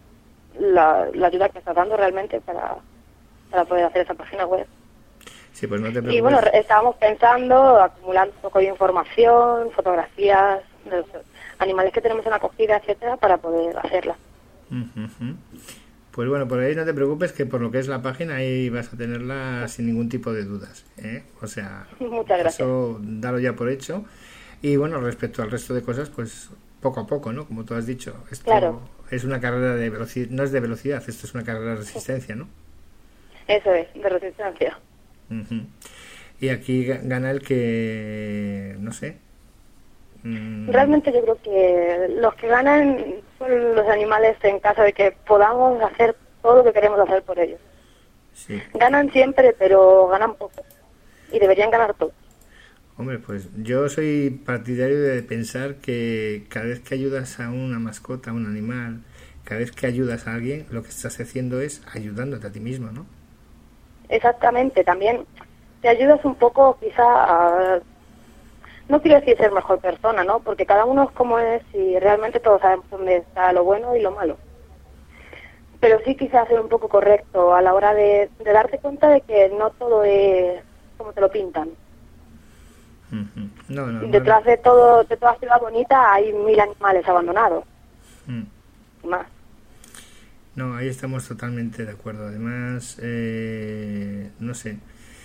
la, la ayuda que estás dando realmente para, para poder hacer esa página web. Sí, pues no te preocupes. Y bueno, estábamos pensando, acumulando un poco de información, fotografías de los animales que tenemos en acogida, etcétera, para poder hacerla. Uh-huh. Pues bueno, por ahí no te preocupes, que por lo que es la página ahí vas a tenerla sin ningún tipo de dudas, ¿eh? O sea, muchas gracias. Eso dalo ya por hecho. Y bueno, respecto al resto de cosas, pues poco a poco, ¿no? Como tú has dicho, esto claro. Es una carrera de velocidad, no es de velocidad, esto es una carrera de resistencia, ¿no? Eso es, de resistencia. Uh-huh. Y aquí gana el que, no sé. Mm. Realmente yo creo que los que ganan son los animales en caso de que podamos hacer todo lo que queremos hacer por ellos. Sí. Ganan siempre, pero ganan poco. Y deberían ganar todo. Hombre, pues yo soy partidario de pensar que cada vez que ayudas a una mascota, a un animal, cada vez que ayudas a alguien, lo que estás haciendo es ayudándote a ti mismo, ¿no? Exactamente, también te ayudas un poco quizá a... No quiero decir ser mejor persona, ¿no? Porque cada uno es como es y realmente todos sabemos dónde está lo bueno y lo malo. Pero sí quizás ser un poco correcto a la hora de, de darte cuenta de que no todo es como te lo pintan. Uh-huh. No, no, Detrás no. de todo, de toda ciudad bonita hay mil animales abandonados. Uh-huh. Y más. No, ahí estamos totalmente de acuerdo. Además, eh, no sé,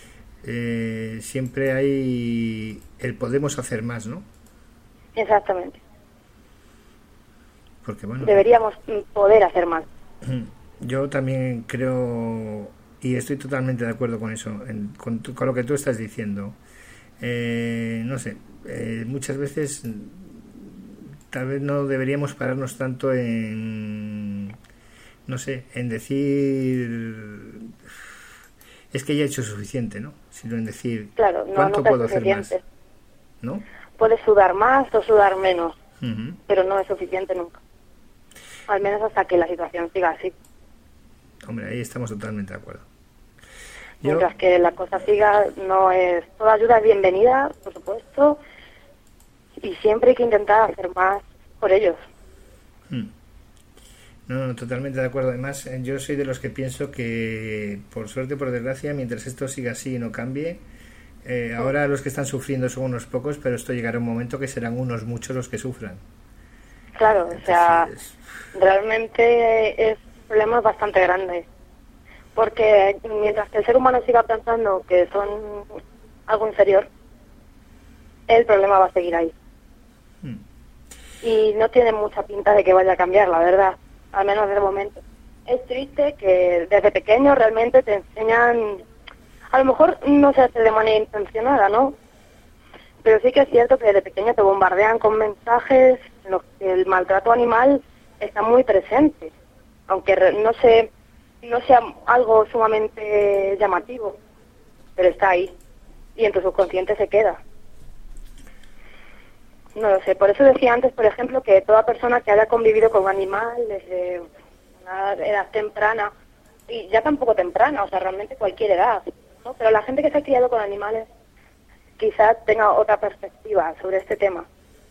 eh, siempre hay el podemos hacer más, ¿no? Exactamente. Porque bueno, deberíamos poder hacer más. Yo también creo y estoy totalmente de acuerdo con eso, en, con, tu, con lo que tú estás diciendo. Eh, no sé, eh, muchas veces tal vez no deberíamos pararnos tanto en, no sé, en decir es que ya he hecho suficiente, ¿no? Sino en decir claro, no, cuánto nunca puedo es hacer más, suficiente. ¿no? Puedes sudar más o sudar menos, Uh-huh. pero no es suficiente nunca. Al menos hasta que la situación siga así. Hombre, ahí estamos totalmente de acuerdo. Yo... Mientras que la cosa siga, no es... Toda ayuda es bienvenida, por supuesto, y siempre hay que intentar hacer más por ellos. Hmm. No, no, totalmente de acuerdo. Además, yo soy de los que pienso que, por suerte o por desgracia, mientras esto siga así y no cambie, eh, ahora los que están sufriendo son unos pocos, pero esto llegará un momento que serán unos muchos los que sufran. Claro, Entonces, o sea, es... realmente es un problema bastante grande. Porque mientras que el ser humano siga pensando que son algo inferior, el problema va a seguir ahí. Hmm. Y no tiene mucha pinta de que vaya a cambiar, la verdad, al menos de momento. Es triste que desde pequeño realmente te enseñan a lo mejor no se hace de manera intencionada, ¿no? Pero sí que es cierto que desde pequeño te bombardean con mensajes en los que el maltrato animal está muy presente, aunque no se, no sea algo sumamente llamativo, pero está ahí y en tu subconsciente se queda. No lo sé, por eso decía antes, por ejemplo, que toda persona que haya convivido con un animal desde una edad temprana, y ya tampoco temprana, o sea, realmente cualquier edad, ¿no? Pero la gente que se ha criado con animales quizás tenga otra perspectiva sobre este tema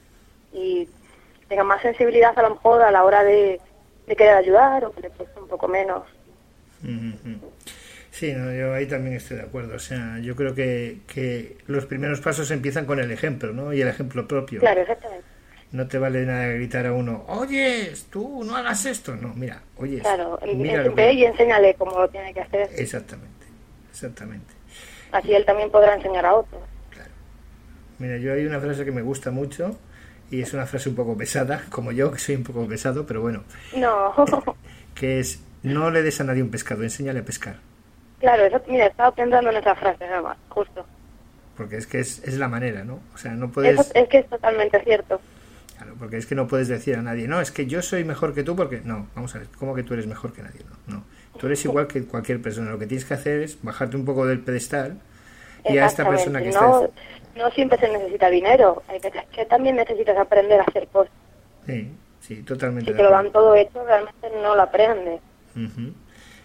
y tenga más sensibilidad a lo mejor a la hora de, de querer ayudar, o que le cueste un poco menos. Mm-hmm. Sí, no, yo ahí también estoy de acuerdo. O sea, yo creo que, que los primeros pasos empiezan con el ejemplo, ¿no? Y el ejemplo propio. Claro, exactamente. No te vale nada gritar a uno, oye, tú no hagas esto. No, mira, oye, claro, mira ve que... y enséñale cómo lo tiene que hacer. Exactamente, exactamente. Así él también podrá enseñar a otros. Claro. Mira, yo hay una frase que me gusta mucho y es una frase un poco pesada, como yo, que soy un poco pesado, pero bueno. No. Que es, no le des a nadie un pescado, enséñale a pescar. Claro, eso, mira, estaba pensando en esa frase, nada más, justo. Porque es que es, es la manera, ¿no? O sea, no puedes... Eso es que es totalmente cierto. Claro, porque es que no puedes decir a nadie, no, es que yo soy mejor que tú porque... No, vamos a ver, ¿cómo que tú eres mejor que nadie? No, no. Tú eres igual que cualquier persona. Lo que tienes que hacer es bajarte un poco del pedestal y a esta persona que no, está... No siempre se necesita dinero, hay veces que también necesitas aprender a hacer cosas. Sí, sí, totalmente. Si te lo dan todo hecho, realmente no lo aprendes. Uh-huh.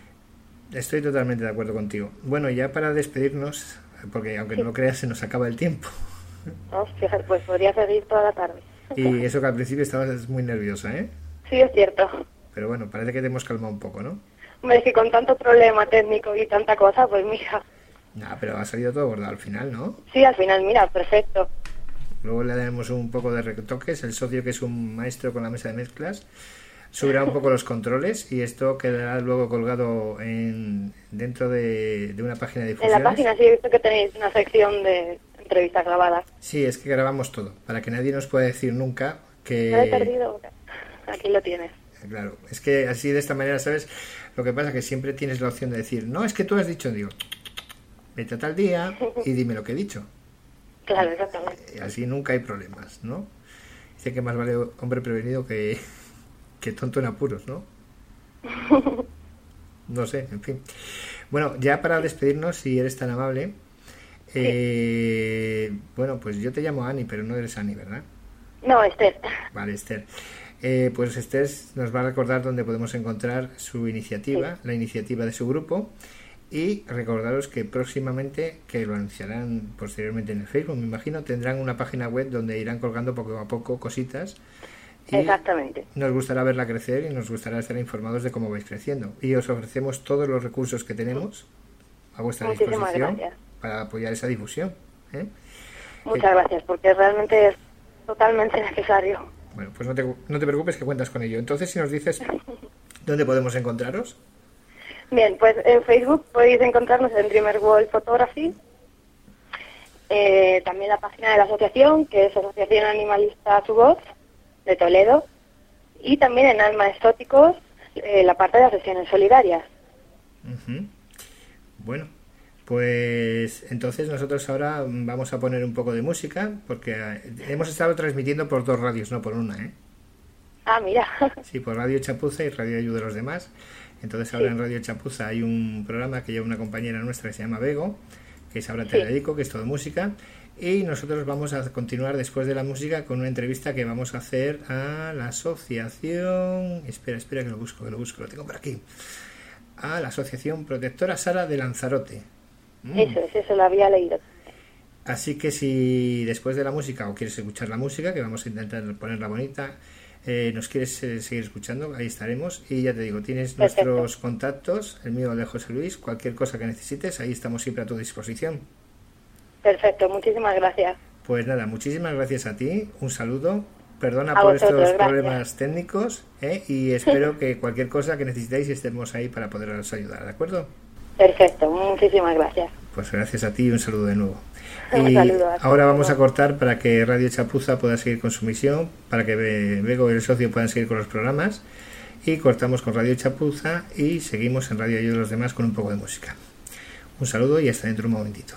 Estoy totalmente de acuerdo contigo. Bueno, ya para despedirnos, porque aunque sí. no lo creas, se nos acaba el tiempo. No, fíjate, pues podría seguir toda la tarde. Y eso que al principio estabas muy nerviosa, ¿eh? Sí, es cierto. Pero bueno, parece que te hemos calmado un poco, ¿no? Hombre, es que con tanto problema técnico y tanta cosa, pues mira. Nah, pero ha salido todo bordado al final, ¿no? Sí, al final, mira, perfecto. Luego le daremos un poco de retoques. El socio, que es un maestro con la mesa de mezclas, subirá un poco los controles y esto quedará luego colgado en dentro de, de una página de difusión. En la página sí he visto que tenéis una sección de entrevistas grabadas. Sí, es que grabamos todo, para que nadie nos pueda decir nunca que... Me lo he perdido. Aquí lo tienes. Claro, es que así de esta manera, ¿sabes? Lo que pasa es que siempre tienes la opción de decir, no, es que tú has dicho, digo, vete a tal día y dime lo que he dicho. Claro, exactamente. Así nunca hay problemas, ¿no? Dice que más vale hombre prevenido que... que tonto en apuros, ¿no? No sé, en fin. Bueno, ya para despedirnos, si eres tan amable, eh, sí. Bueno, pues yo te llamo Ani, pero no eres Ani, ¿verdad? No, Esther. Vale, Esther. Eh, pues Esther nos va a recordar dónde podemos encontrar su iniciativa, sí. La iniciativa de su grupo, y recordaros que próximamente, que lo anunciarán posteriormente en el Facebook, me imagino, tendrán una página web donde irán colgando poco a poco cositas. Y exactamente. Nos gustará verla crecer y nos gustará estar informados de cómo vais creciendo. Y os ofrecemos todos los recursos que tenemos a vuestra Muchísimas disposición gracias. Para apoyar esa difusión. ¿eh? Muchas eh, gracias, porque realmente es totalmente necesario. Bueno, pues no te, no te preocupes, que cuentas con ello. Entonces, si nos dices dónde podemos encontraros. Bien, pues en Facebook podéis encontrarnos en Dreamer World Photography. Eh, también la página de la asociación, que es Asociación Animalista Su Voz, de Toledo, y también en Alma Exóticos, eh, la parte de las sesiones solidarias. Uh-huh. Bueno, pues entonces nosotros ahora vamos a poner un poco de música, porque hemos estado transmitiendo por dos radios, no por una, ¿eh? Ah, mira. Sí, por Radio Chapuza y Radio Ayuda a los Demás. Entonces ahora sí. En Radio Chapuza hay un programa que lleva una compañera nuestra que se llama Bego, que es Ahora Te sí. Dedico, que es todo música. Y nosotros vamos a continuar después de la música con una entrevista que vamos a hacer a la asociación... Espera, espera que lo busco, que lo busco, lo tengo por aquí. A la Asociación Protectora Sara de Lanzarote. Mm. Eso es, eso lo había leído. Así que si después de la música o quieres escuchar la música, que vamos a intentar ponerla bonita, eh, nos quieres eh, seguir escuchando, ahí estaremos. Y ya te digo, tienes Perfecto. Nuestros contactos, el mío de José Luis, cualquier cosa que necesites, ahí estamos siempre a tu disposición. Perfecto, muchísimas gracias. Pues nada, muchísimas gracias a ti, un saludo, perdona a por vosotros, estos gracias. Problemas técnicos ¿eh? Y espero que cualquier cosa que necesitéis estemos ahí para poderos ayudar, ¿de acuerdo? Perfecto, muchísimas gracias. Pues gracias a ti y un saludo de nuevo. Un y saludo, ahora vamos a cortar para que Radio Chapuza pueda seguir con su misión, para que Bego y el socio puedan seguir con los programas, y cortamos con Radio Chapuza y seguimos en Radio Ayuda a los Demás con un poco de música. Un saludo y hasta dentro de un momentito.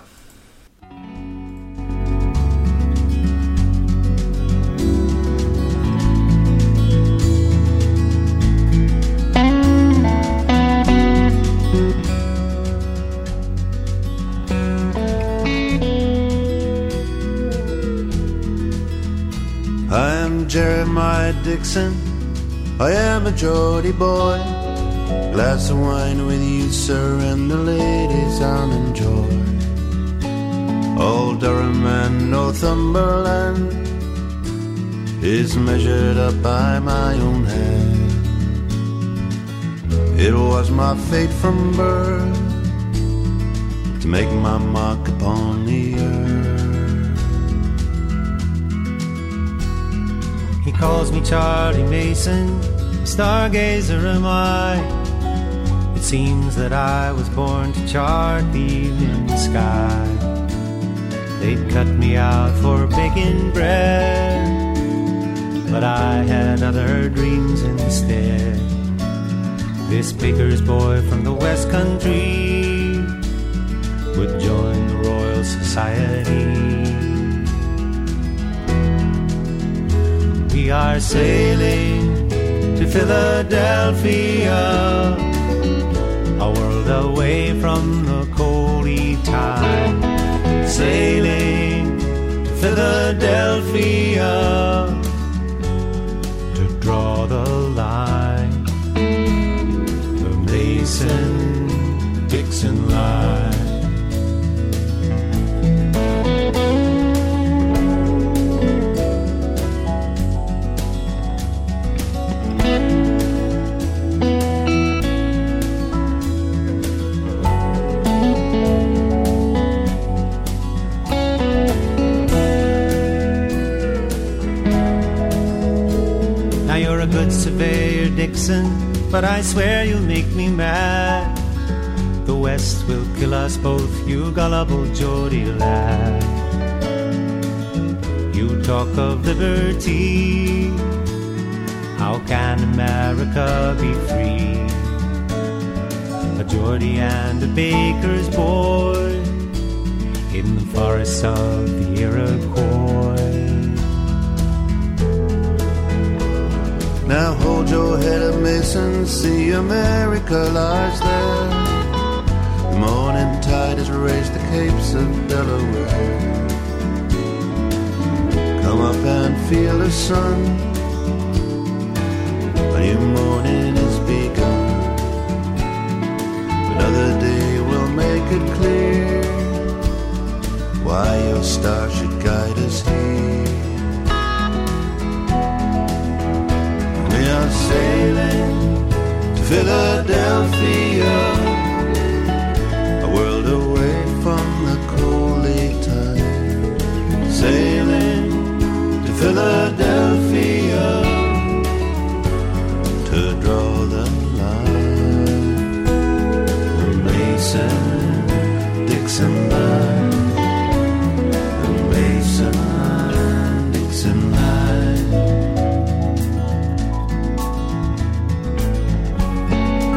I am Jeremiah Dixon, I am a Geordie boy. Glass of wine with you, sir, and the ladies I'll enjoy. Old Durham and Northumberland is measured up by my own hand. It was my fate from birth to make my mark upon the earth. He calls me Charlie Mason, stargazer am I. It seems that I was born to chart the evening sky. They'd cut me out for baking bread, but I had other dreams instead. This baker's boy from the West Country would join the Royal Society. We are sailing to Philadelphia, a world away from the coldy tide. Sailing to Philadelphia to draw the line, the Mason-Dixon line. Surveyor Dixon, but I swear you'll make me mad. The West will kill us both, you gullible Geordie lad. You talk of liberty, how can America be free? A Geordie and a baker's boy in the forests of the Iroquois. Now hold your head up, Mason, see America lies there. The morning tide has raised the capes of Delaware. Come up and feel the sun, a new morning is begun. Another day will make it clear why your star should guide us here. We are sailing to Philadelphia, a world away from the coldy tide. Sailing to Philadelphia to draw the line, the Mason-Dixon line, the Mason-Dixon line.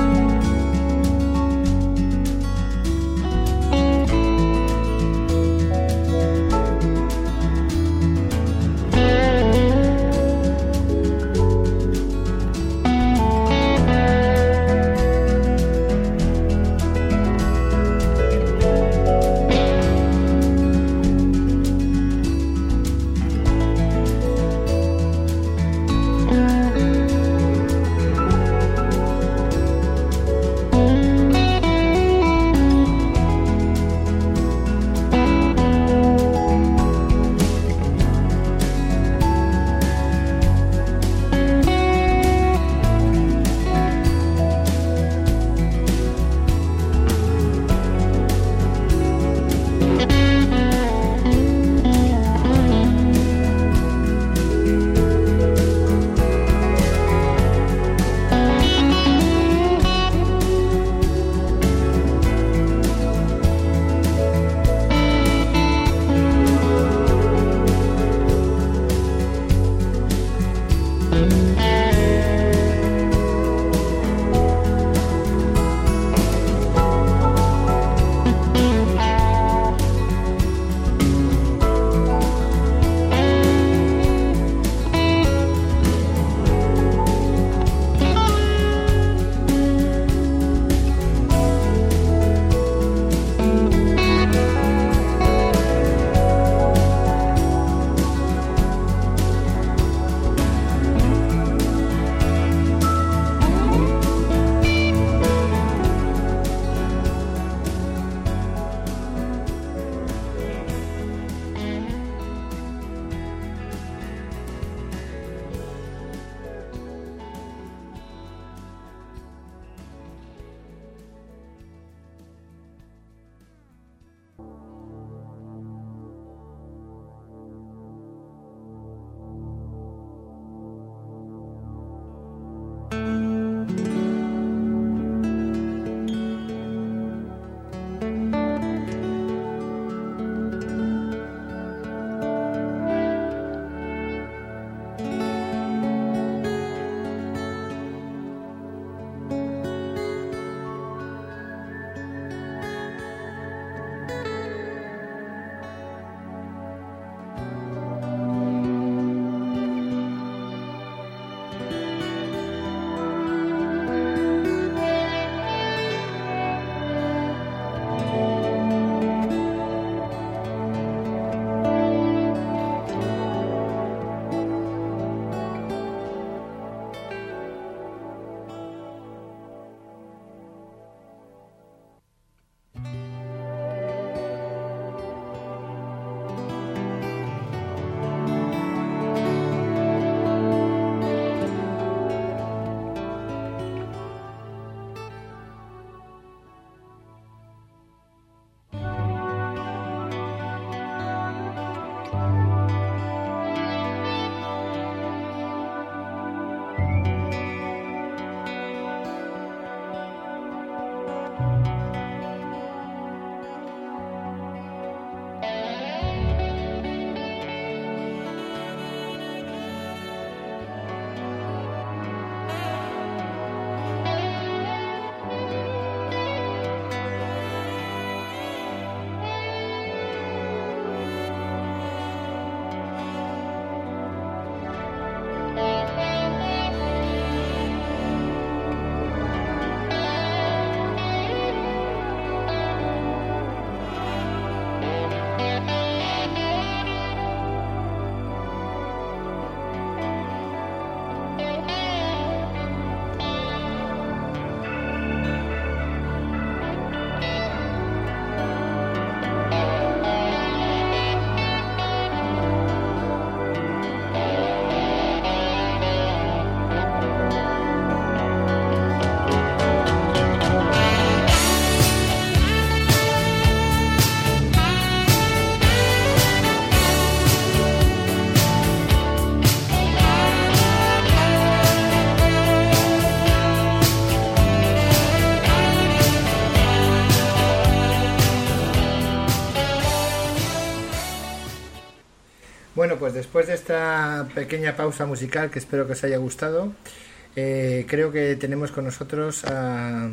pues después de esta pequeña pausa musical, que espero que os haya gustado, eh, creo que tenemos con nosotros a,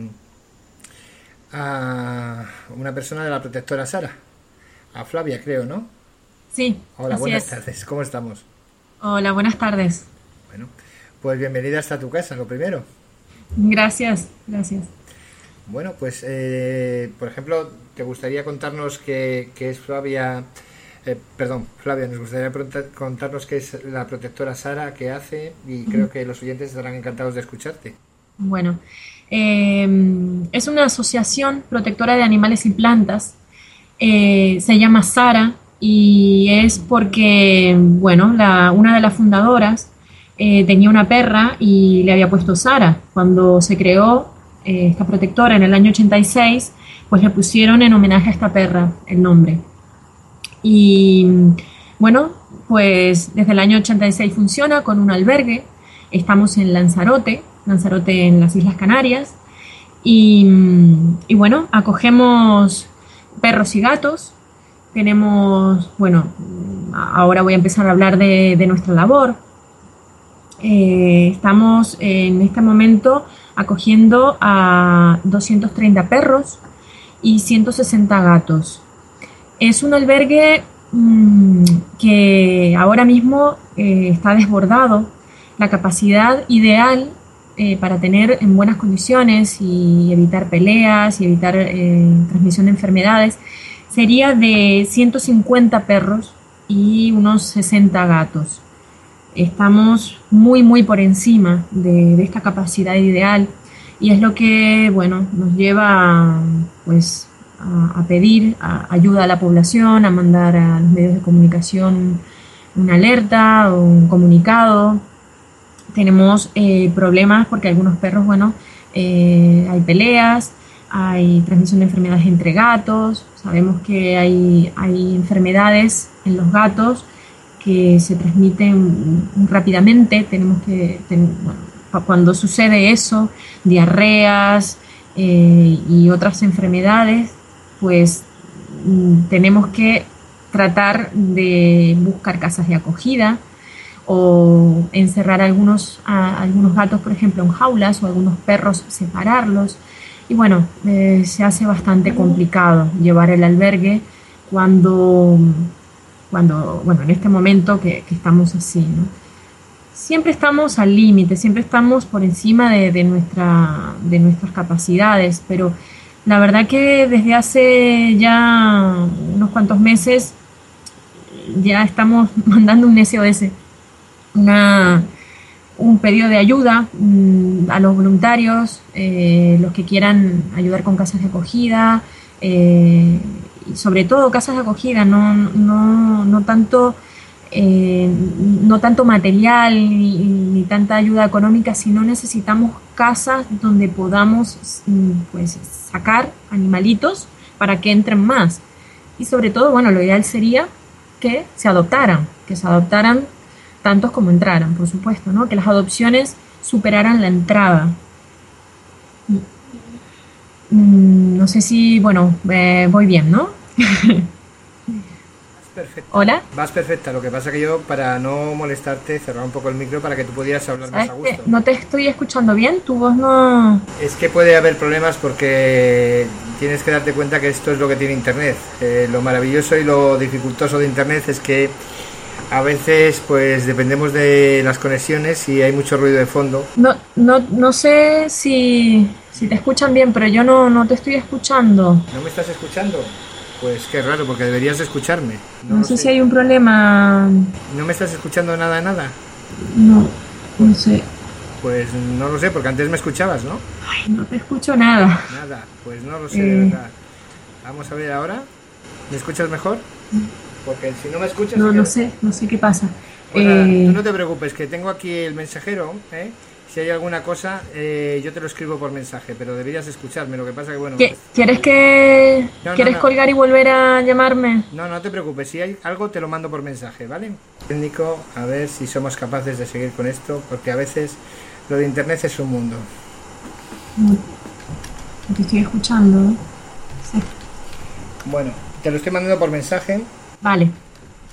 a una persona de la protectora Sara, a Flavia, creo, ¿no? Sí. Hola, así buenas es. tardes, ¿cómo estamos? Hola, buenas tardes. Bueno, pues bienvenida hasta tu casa, lo primero. Gracias, gracias. Bueno, pues, eh, por ejemplo, ¿te gustaría contarnos qué, qué es Flavia? Eh, perdón, Flavia, nos gustaría preguntar- contarnos qué es la protectora Sara, qué hace, y creo que los oyentes estarán encantados de escucharte. Bueno, eh, es una asociación protectora de animales y plantas. Eh, se llama Sara y es porque, bueno, la, una de las fundadoras eh, tenía una perra y le había puesto Sara. Cuando se creó eh, esta protectora en el año ochenta y seis, pues le pusieron en homenaje a esta perra el nombre. Y bueno, pues desde el año ochenta y seis funciona con un albergue. Estamos en Lanzarote, Lanzarote en las Islas Canarias. Y, y bueno, acogemos perros y gatos. Tenemos, bueno, ahora voy a empezar a hablar de, de nuestra labor. Eh, estamos en este momento acogiendo a doscientos treinta perros y ciento sesenta gatos. Es un albergue mmm, que ahora mismo eh, está desbordado. La capacidad ideal eh, para tener en buenas condiciones y evitar peleas y evitar eh, transmisión de enfermedades sería de ciento cincuenta perros y unos sesenta gatos. Estamos muy muy por encima de, de esta capacidad ideal y es lo que, bueno, nos lleva pues a, a pedir a, ayuda a la población, a mandar a los medios de comunicación una alerta o un comunicado. Tenemos eh, problemas porque algunos perros, bueno, eh, hay peleas, hay transmisión de enfermedades entre gatos. Sabemos que hay, hay enfermedades en los gatos que se transmiten rápidamente. Tenemos que, ten, bueno, cuando sucede eso, diarreas eh, y otras enfermedades, pues mm, tenemos que tratar de buscar casas de acogida o encerrar algunos, a, algunos gatos, por ejemplo, en jaulas, o algunos perros separarlos. Y bueno, eh, se hace bastante complicado llevar el albergue cuando, cuando bueno, en este momento que, que estamos así, ¿no? Siempre estamos al límite, siempre estamos por encima de, de, nuestra, de nuestras capacidades, pero la verdad que desde hace ya unos cuantos meses ya estamos mandando un S O S, una, un pedido de ayuda mmm, a los voluntarios, eh, los que quieran ayudar con casas de acogida, eh, y sobre todo casas de acogida, no, no, no tanto... Eh, no tanto material ni, ni tanta ayuda económica, sino necesitamos casas donde podamos pues sacar animalitos para que entren más. Y sobre todo, bueno, lo ideal sería que se adoptaran, que se adoptaran tantos como entraran, por supuesto, ¿no? Que las adopciones superaran la entrada. Mm, no sé si, bueno, eh, voy bien, ¿no? Perfecto. Hola. Vas perfecta, lo que pasa que yo, para no molestarte, cerrar un poco el micro para que tú pudieras hablar más a gusto. No te estoy escuchando bien, tu voz no... Es que puede haber problemas porque tienes que darte cuenta que esto es lo que tiene Internet. Eh, lo maravilloso y lo dificultoso de Internet es que a veces pues dependemos de las conexiones y hay mucho ruido de fondo. No, no, no sé si, si te escuchan bien, pero yo no, no te estoy escuchando. ¿No me estás escuchando? Pues qué raro, porque deberías de escucharme. No, no sé, sé si hay un problema. ¿No me estás escuchando nada, nada? No, no sé. Pues no lo sé, porque antes me escuchabas, ¿no? Ay, no te escucho nada. Nada, pues no lo sé, eh... de verdad. Vamos a ver ahora. ¿Me escuchas mejor? Porque si no me escuchas... No, no sé, no sé qué pasa. Pues eh... nada, tú no te preocupes, que tengo aquí el mensajero, ¿eh? Si hay alguna cosa, eh, yo te lo escribo por mensaje, pero deberías escucharme. Lo que pasa que, bueno... ¿Quieres que no, quieres no, no. colgar y volver a llamarme? No, no te preocupes. Si hay algo, te lo mando por mensaje, ¿vale? Técnico, a ver si somos capaces de seguir con esto, porque a veces lo de Internet es un mundo. No, te estoy escuchando. Sí. Bueno, te lo estoy mandando por mensaje. Vale.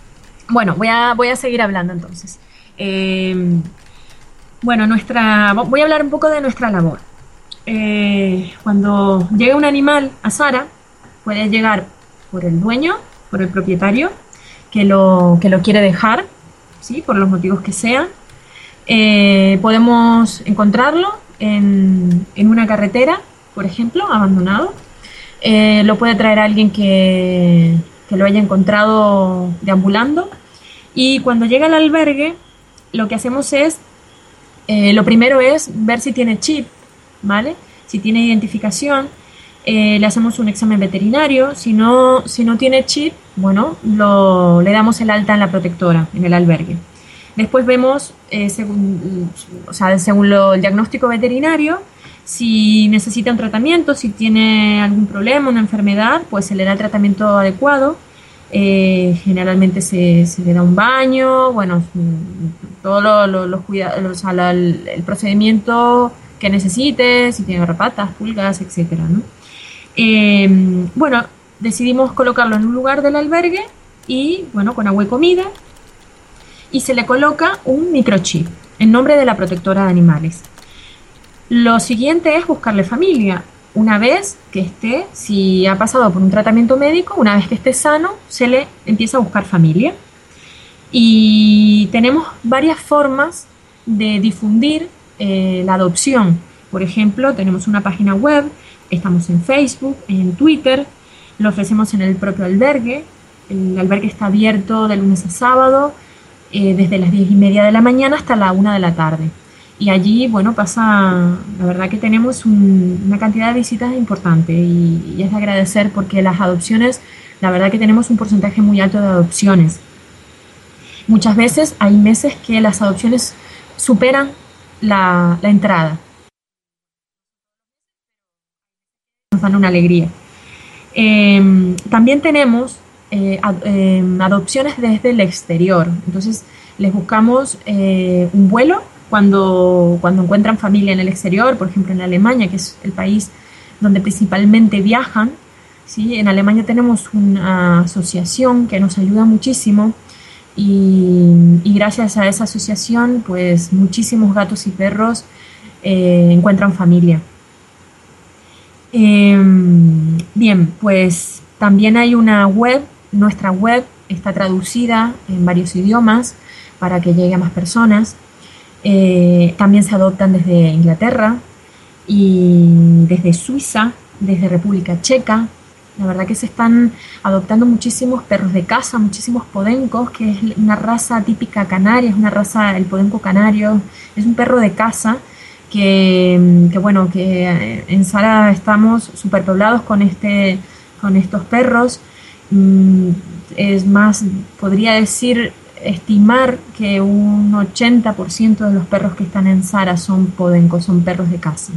Bueno, voy a, voy a seguir hablando entonces. Eh, bueno, nuestra, voy a hablar un poco de nuestra labor. Eh, cuando llega un animal a Sara, puede llegar por el dueño, por el propietario, que lo, que lo quiere dejar, ¿sí? Por los motivos que sean. Eh, podemos encontrarlo en, en una carretera, por ejemplo, abandonado. Eh, lo puede traer alguien que, que lo haya encontrado deambulando. Y cuando llega al albergue, lo que hacemos es, eh, lo primero es ver si tiene chip, ¿vale? Si tiene identificación, eh, le hacemos un examen veterinario. Si no, si no tiene chip, bueno, lo, le damos el alta en la protectora, en el albergue. Después vemos, eh, según, o sea, según lo, el diagnóstico veterinario, si necesita un tratamiento, si tiene algún problema, una enfermedad, pues se le da el tratamiento adecuado. Eh, generalmente se, se le da un baño, bueno, todo lo, lo, los cuidados, o sea, la, el, el procedimiento que necesite, si tiene garrapatas, pulgas, etcétera, ¿no? Eh, bueno, decidimos colocarlo en un lugar del albergue y, bueno, con agua y comida, y se le coloca un microchip en nombre de la protectora de animales. Lo siguiente es buscarle familia. Una vez que esté, si ha pasado por un tratamiento médico, una vez que esté sano, se le empieza a buscar familia. Y tenemos varias formas de difundir eh, la adopción. Por ejemplo, tenemos una página web, estamos en Facebook, en Twitter, lo ofrecemos en el propio albergue. El albergue está abierto de lunes a sábado, eh, desde las diez y media de la mañana hasta la una de la tarde. Y allí, bueno, pasa, la verdad que tenemos un, una cantidad de visitas importante y, y es de agradecer porque las adopciones, la verdad que tenemos un porcentaje muy alto de adopciones. Muchas veces hay meses que las adopciones superan la, la entrada. Nos dan una alegría. Eh, también tenemos eh, ad, eh, adopciones desde el exterior. Entonces, les buscamos eh, un vuelo cuando, cuando encuentran familia en el exterior, por ejemplo en Alemania, que es el país donde principalmente viajan, ¿sí? En Alemania tenemos una asociación que nos ayuda muchísimo y, y gracias a esa asociación pues muchísimos gatos y perros eh, encuentran familia. Eh, bien, pues también hay una web, nuestra web está traducida en varios idiomas para que llegue a más personas. Eh, también se adoptan desde Inglaterra y desde Suiza, desde República Checa. La verdad que se están adoptando muchísimos perros de casa, muchísimos podencos, que es una raza típica canaria, es una raza, el podenco canario, es un perro de casa que, que bueno, que en Sara estamos superpoblados con, este, con estos perros. Es más, podría decir, estimar que un ochenta por ciento de los perros que están en Sara son podencos, son perros de casa.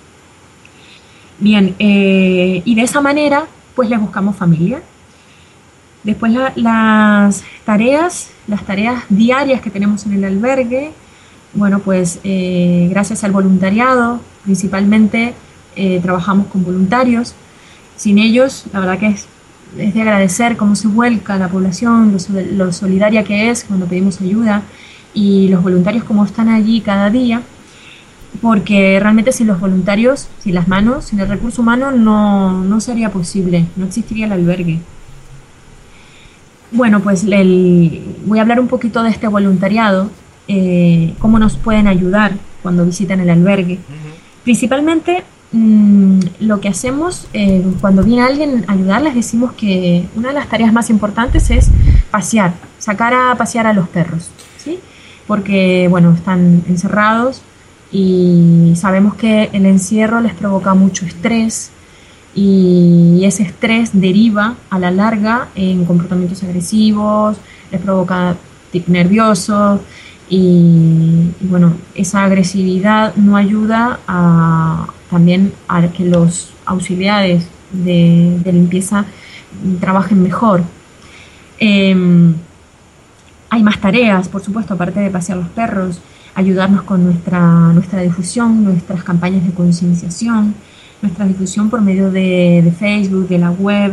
Bien, eh, y de esa manera pues les buscamos familia. Después la, las tareas, las tareas diarias que tenemos en el albergue, bueno pues eh, gracias al voluntariado, principalmente eh, trabajamos con voluntarios. Sin ellos, la verdad que es es de agradecer cómo se vuelca la población, lo, lo solidaria que es cuando pedimos ayuda y los voluntarios como están allí cada día, porque realmente sin los voluntarios, sin las manos, sin el recurso humano no, no sería posible, no existiría el albergue. Bueno, pues el, voy a hablar un poquito de este voluntariado, eh, cómo nos pueden ayudar cuando visitan el albergue. Uh-huh. Principalmente lo que hacemos eh, cuando viene alguien a ayudar, les decimos que una de las tareas más importantes es pasear, sacar a pasear a los perros, ¿sí? Porque bueno, están encerrados y sabemos que el encierro les provoca mucho estrés y ese estrés deriva a la larga en comportamientos agresivos, les provoca tic nervioso y, y bueno, esa agresividad no ayuda a también a que los auxiliares de, de limpieza trabajen mejor. Eh, hay más tareas, por supuesto, aparte de pasear los perros, ayudarnos con nuestra, nuestra difusión, nuestras campañas de concienciación, nuestra difusión por medio de, de Facebook, de la web,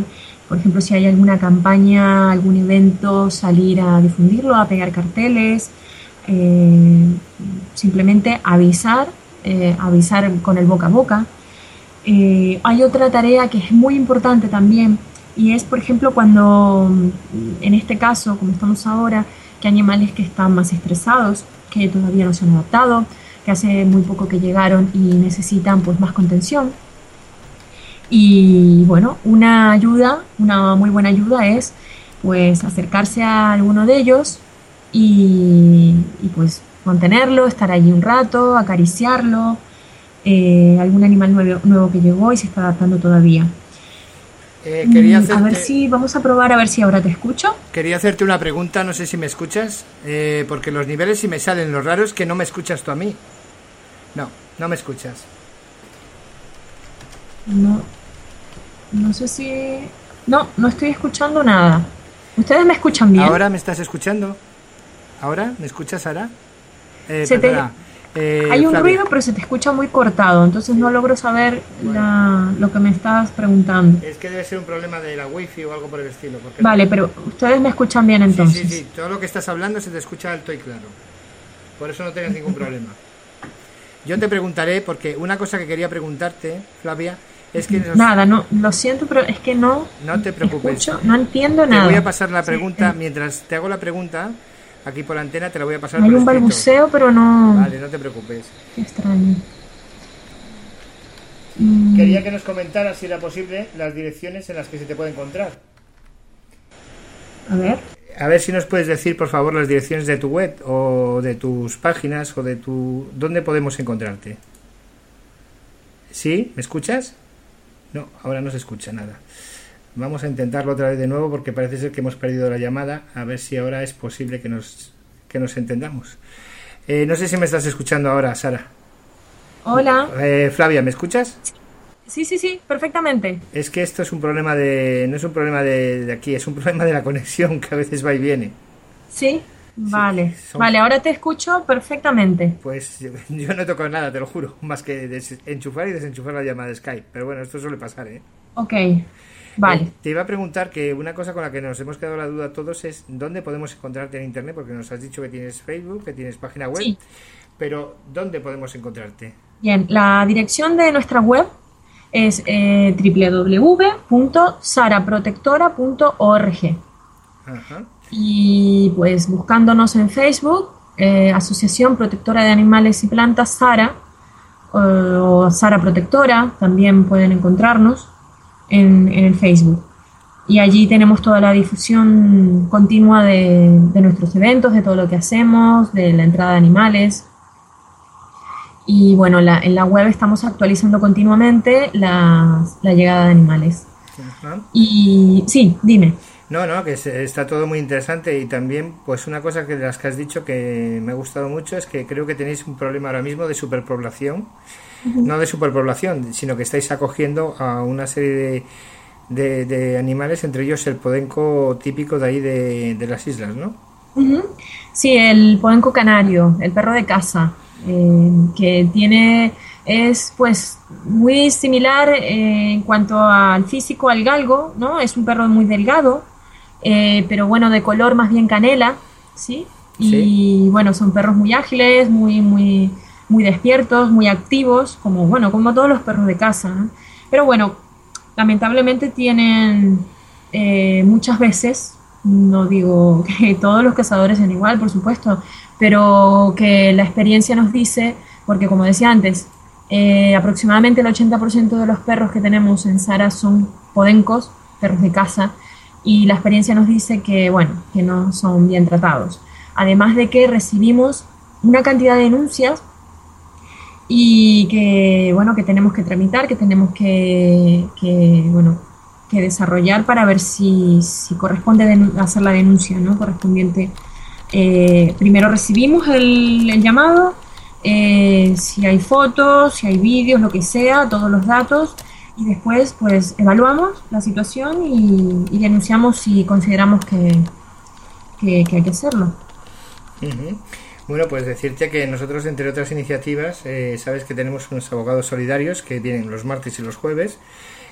por ejemplo, si hay alguna campaña, algún evento, salir a difundirlo, a pegar carteles, eh, simplemente avisar, eh, avisar con el boca a boca. Eh, hay otra tarea que es muy importante también, y es, por ejemplo, cuando, en este caso, como estamos ahora, que hay animales que están más estresados, que todavía no se han adaptado, que hace muy poco que llegaron y necesitan pues más contención. Y bueno, una ayuda, una muy buena ayuda es pues acercarse a alguno de ellos y, y pues contenerlo, estar allí un rato, acariciarlo, eh, algún animal nuevo, nuevo que llegó y se está adaptando todavía. Eh, quería hacerte, a ver si, vamos a probar a ver si ahora te escucho. Quería hacerte una pregunta, no sé si me escuchas, eh, porque los niveles si me salen, lo raro es que no me escuchas tú a mí. No, no me escuchas. No, no sé si... No, no estoy escuchando nada. ¿Ustedes me escuchan bien? ¿Ahora me estás escuchando? ¿Ahora? ¿Me escuchas, Sara? Eh, Se te- perdona, eh, Hay un Flavia. ruido, pero se te escucha muy cortado, entonces no logro saber la- lo que me estás preguntando. Es que debe ser un problema de la wifi o algo por el estilo. Porque Vale, pero ustedes me escuchan bien entonces. Sí, sí, sí, todo lo que estás hablando se te escucha alto y claro. Por eso no tengas ningún problema. Yo te preguntaré, porque una cosa que quería preguntarte, Flavia, es que... nos- Nada, no, lo siento, pero es que no No te preocupes. escucho, no entiendo Te nada. voy a pasar la Sí, pregunta, eh, mientras te hago la pregunta, aquí por la antena te la voy a pasar Hay por un escrito. balbuceo, pero no... Vale, no te preocupes. Qué extraño. Mm, Quería que nos comentaras, si era posible, las direcciones en las que se te puede encontrar. A ver. A ver si nos puedes decir, por favor, las direcciones de tu web o de tus páginas o de tu... ¿Dónde podemos encontrarte? ¿Sí? ¿Me escuchas? No, ahora no se escucha nada. Vamos a intentarlo otra vez de nuevo porque parece ser que hemos perdido la llamada. A ver si ahora es posible que nos, que nos entendamos. Eh, no sé si me estás escuchando ahora, Sara. Hola. Eh, Flavia, ¿me escuchas? Sí, sí, sí, perfectamente. Es que esto es un problema de... No es un problema de, de aquí, es un problema de la conexión que a veces va y viene. Sí, vale. son- Vale, ahora te escucho perfectamente. Pues yo, yo no he tocado nada, te lo juro, más que des- enchufar y desenchufar la llamada de Skype. Pero bueno, esto suele pasar, ¿eh? Ok, vale. Eh, te iba a preguntar que una cosa con la que nos hemos quedado la duda todos es dónde podemos encontrarte en Internet, porque nos has dicho que tienes Facebook, que tienes página web, Sí. pero ¿dónde podemos encontrarte? Bien, la dirección de nuestra web es eh, doble u doble u doble u punto sara protectora punto org. Ajá. Y pues buscándonos en Facebook, eh, Asociación Protectora de Animales y Plantas Sara, o, o Sara Protectora, también pueden encontrarnos en, en el Facebook. Y allí tenemos toda la difusión continua de, de nuestros eventos, de todo lo que hacemos, de la entrada de animales. Y bueno, la- en la web estamos actualizando continuamente la, la llegada de animales. Ajá. Y sí, dime. No, no, que se- está todo muy interesante y también, pues una cosa que de las que has dicho que me ha gustado mucho es que creo que tenéis un problema ahora mismo de superpoblación, no de superpoblación, sino que estáis acogiendo a una serie de, de, de animales, entre ellos el podenco típico de ahí de, de las islas, ¿no? Ujú. Sí, el podenco canario, el perro de casa, eh, que tiene, es pues muy similar eh, en cuanto al físico al galgo, ¿no? Es un perro muy delgado, eh, pero bueno, de color más bien canela, ¿sí? Y Sí. bueno, son perros muy ágiles, muy, muy, muy despiertos, muy activos, como bueno, como todos los perros de casa, ¿no? Pero bueno, lamentablemente tienen eh, muchas veces, no digo que todos los cazadores sean igual, por supuesto, pero que la experiencia nos dice, porque como decía antes, eh, aproximadamente el ochenta por ciento de los perros que tenemos en Sara son podencos, perros de casa, y la experiencia nos dice que, bueno, que no son bien tratados. Además de que recibimos una cantidad de denuncias y que, bueno, que tenemos que tramitar, que tenemos que, que, bueno, que desarrollar para ver si, si corresponde denu- hacer la denuncia, ¿no? Correspondiente. Eh, primero recibimos el, el llamado, eh, si hay fotos, si hay vídeos, lo que sea, todos los datos, y después pues evaluamos la situación y, y denunciamos si consideramos que, que, que hay que hacerlo. Ujú. Bueno, pues decirte que nosotros, entre otras iniciativas, eh, sabes que tenemos unos abogados solidarios que vienen los martes y los jueves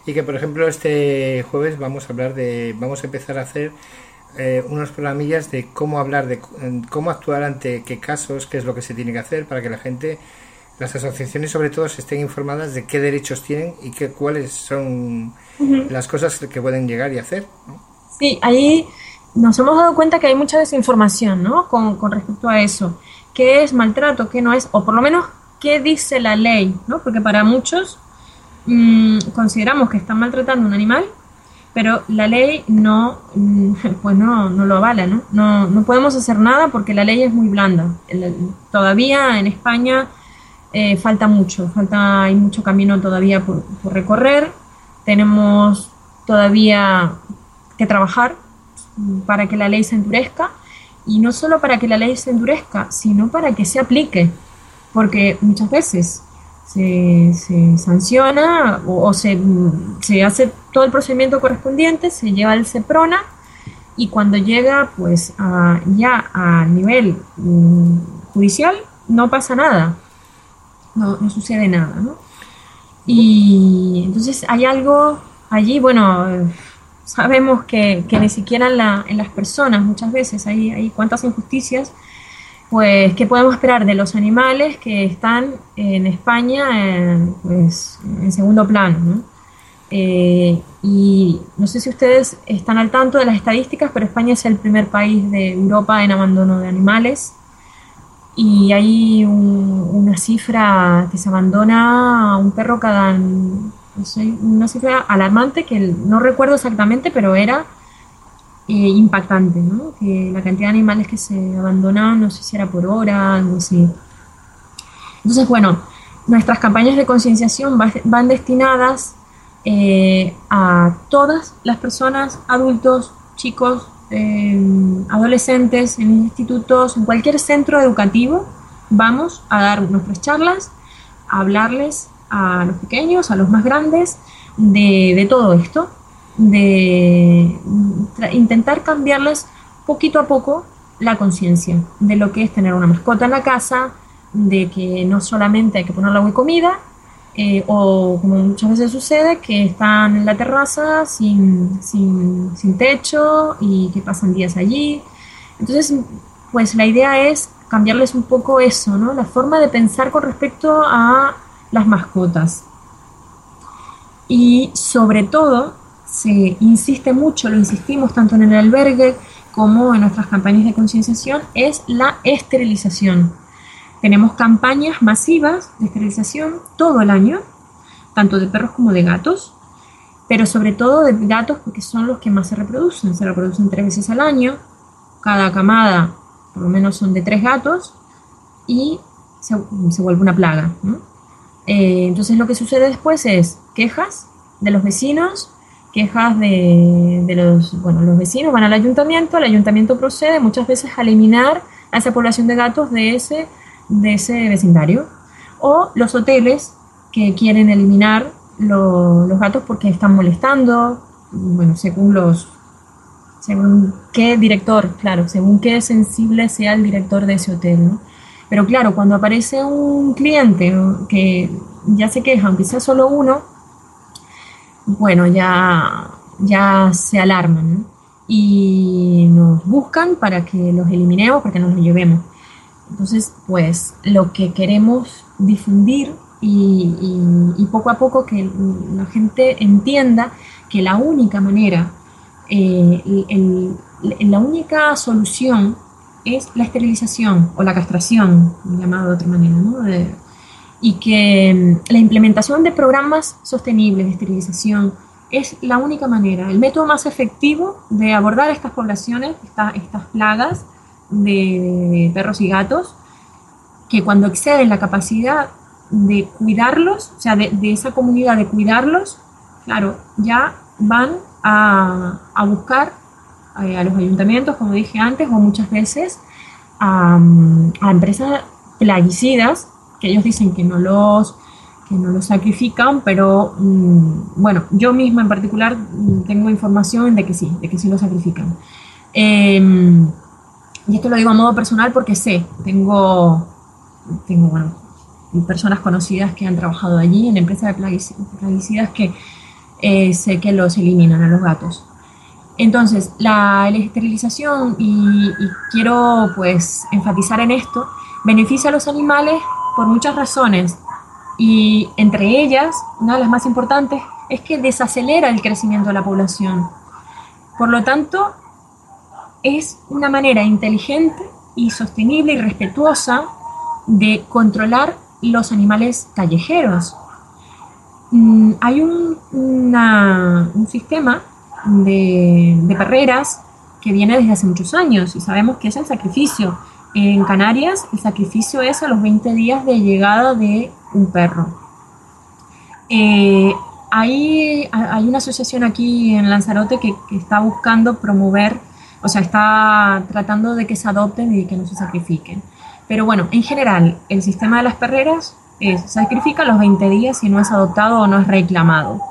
y que por ejemplo este jueves vamos a hablar de, vamos a empezar a hacer eh, unos programillas de cómo hablar, de cómo actuar ante qué casos, qué es lo que se tiene que hacer para que la gente, las asociaciones sobre todo, se estén informadas de qué derechos tienen y qué, cuáles son uh-huh. las cosas que pueden llegar y hacer, ¿no? Sí, ahí nos hemos dado cuenta que hay mucha desinformación, ¿no? Con, con respecto a eso. ¿Qué es maltrato? ¿Qué no es? O por lo menos, ¿qué dice la ley? ¿No? Porque para muchos mmm, consideramos que están maltratando a un animal, pero la ley no, pues no, no lo avala, ¿no? No, no podemos hacer nada porque la ley es muy blanda. El, todavía en España eh, falta mucho, falta, hay mucho camino todavía por, por recorrer. Tenemos todavía que trabajar para que la ley se endurezca, y no solo para que la ley se endurezca, sino para que se aplique, porque muchas veces se, se sanciona o, o se, se hace todo el procedimiento correspondiente, se lleva al SEPRONA, y cuando llega pues a, ya a nivel um, judicial no pasa nada, no, no sucede nada, ¿no? Y entonces hay algo allí, bueno, sabemos que, que ni siquiera en, la, en las personas muchas veces hay, hay cuantas injusticias, pues ¿qué podemos esperar de los animales que están en España en, pues, en segundo plano, ¿no? Eh, y no sé si ustedes están al tanto de las estadísticas, pero España es el primer país de Europa en abandono de animales, y hay un, una cifra que se abandona a un perro cada... No sé, una cifra alarmante que no recuerdo exactamente, pero era eh, impactante, ¿no? Que la cantidad de animales que se abandonaban, no sé si era por hora, algo así. Entonces, bueno, nuestras campañas de concienciación va, van destinadas eh, a todas las personas, adultos, chicos, eh, adolescentes, en institutos, en cualquier centro educativo. Vamos a dar nuestras charlas, a hablarles a los pequeños, a los más grandes, de, de todo esto, de tra- intentar cambiarles poquito a poco la conciencia de lo que es tener una mascota en la casa, de que no solamente hay que ponerle agua y comida, eh, o como muchas veces sucede, que están en la terraza sin, sin, sin techo y que pasan días allí. Entonces, pues la idea es cambiarles un poco eso, ¿no? La forma de pensar con respecto a las mascotas. Y sobre todo se insiste mucho, lo insistimos tanto en el albergue como en nuestras campañas de concienciación, es la esterilización. Tenemos campañas masivas de esterilización todo el año, tanto de perros como de gatos, pero sobre todo de gatos porque son los que más se reproducen. Se reproducen tres veces al año, cada camada por lo menos son de tres gatos, y se, se vuelve una plaga, ¿no? Eh, entonces lo que sucede después es quejas de los vecinos, quejas de, de los, bueno, los vecinos van al ayuntamiento, el ayuntamiento procede muchas veces a eliminar a esa población de gatos de ese, de ese vecindario, o los hoteles que quieren eliminar lo, los gatos porque están molestando, bueno, según los, según qué director, claro, según qué sensible sea el director de ese hotel, ¿no? Pero claro, cuando aparece un cliente que ya se queja, aunque sea solo uno, bueno, ya, ya se alarman, ¿no? Y nos buscan para que los eliminemos, para que nos los llevemos. Entonces, pues, lo que queremos difundir y, y, y poco a poco que la gente entienda que la única manera, eh, el, el, la única solución es la esterilización o la castración, llamado de otra manera, ¿no? De, y que la implementación de programas sostenibles de esterilización es la única manera, el método más efectivo de abordar estas poblaciones, esta, estas plagas de, de perros y gatos, que cuando exceden la capacidad de cuidarlos, o sea, de, de esa comunidad de cuidarlos, claro, ya van a, a buscar a los ayuntamientos, como dije antes, o muchas veces a, a empresas plaguicidas, que ellos dicen que no los, que no los sacrifican, pero mmm, bueno, yo misma en particular tengo información de que sí, de que sí los sacrifican. Eh, y esto lo digo a modo personal porque sé, tengo, tengo bueno, personas conocidas que han trabajado allí en empresas de plaguicidas que es eh, que los eliminan a los gatos. Entonces, la esterilización, y, y quiero pues enfatizar en esto, beneficia a los animales por muchas razones, y entre ellas, una de las más importantes, es que desacelera el crecimiento de la población. Por lo tanto, es una manera inteligente y sostenible y respetuosa de controlar los animales callejeros. Mm, hay un, una, un sistema de, de perreras que viene desde hace muchos años y sabemos que es el sacrificio. En Canarias el sacrificio es a los veinte días de llegada de un perro. Eh, hay, hay una asociación aquí en Lanzarote que, que está buscando promover, o sea, está tratando de que se adopten y que no se sacrifiquen. Pero bueno, en general, el sistema de las perreras es, se sacrifica a los veinte días si no es adoptado o no es reclamado.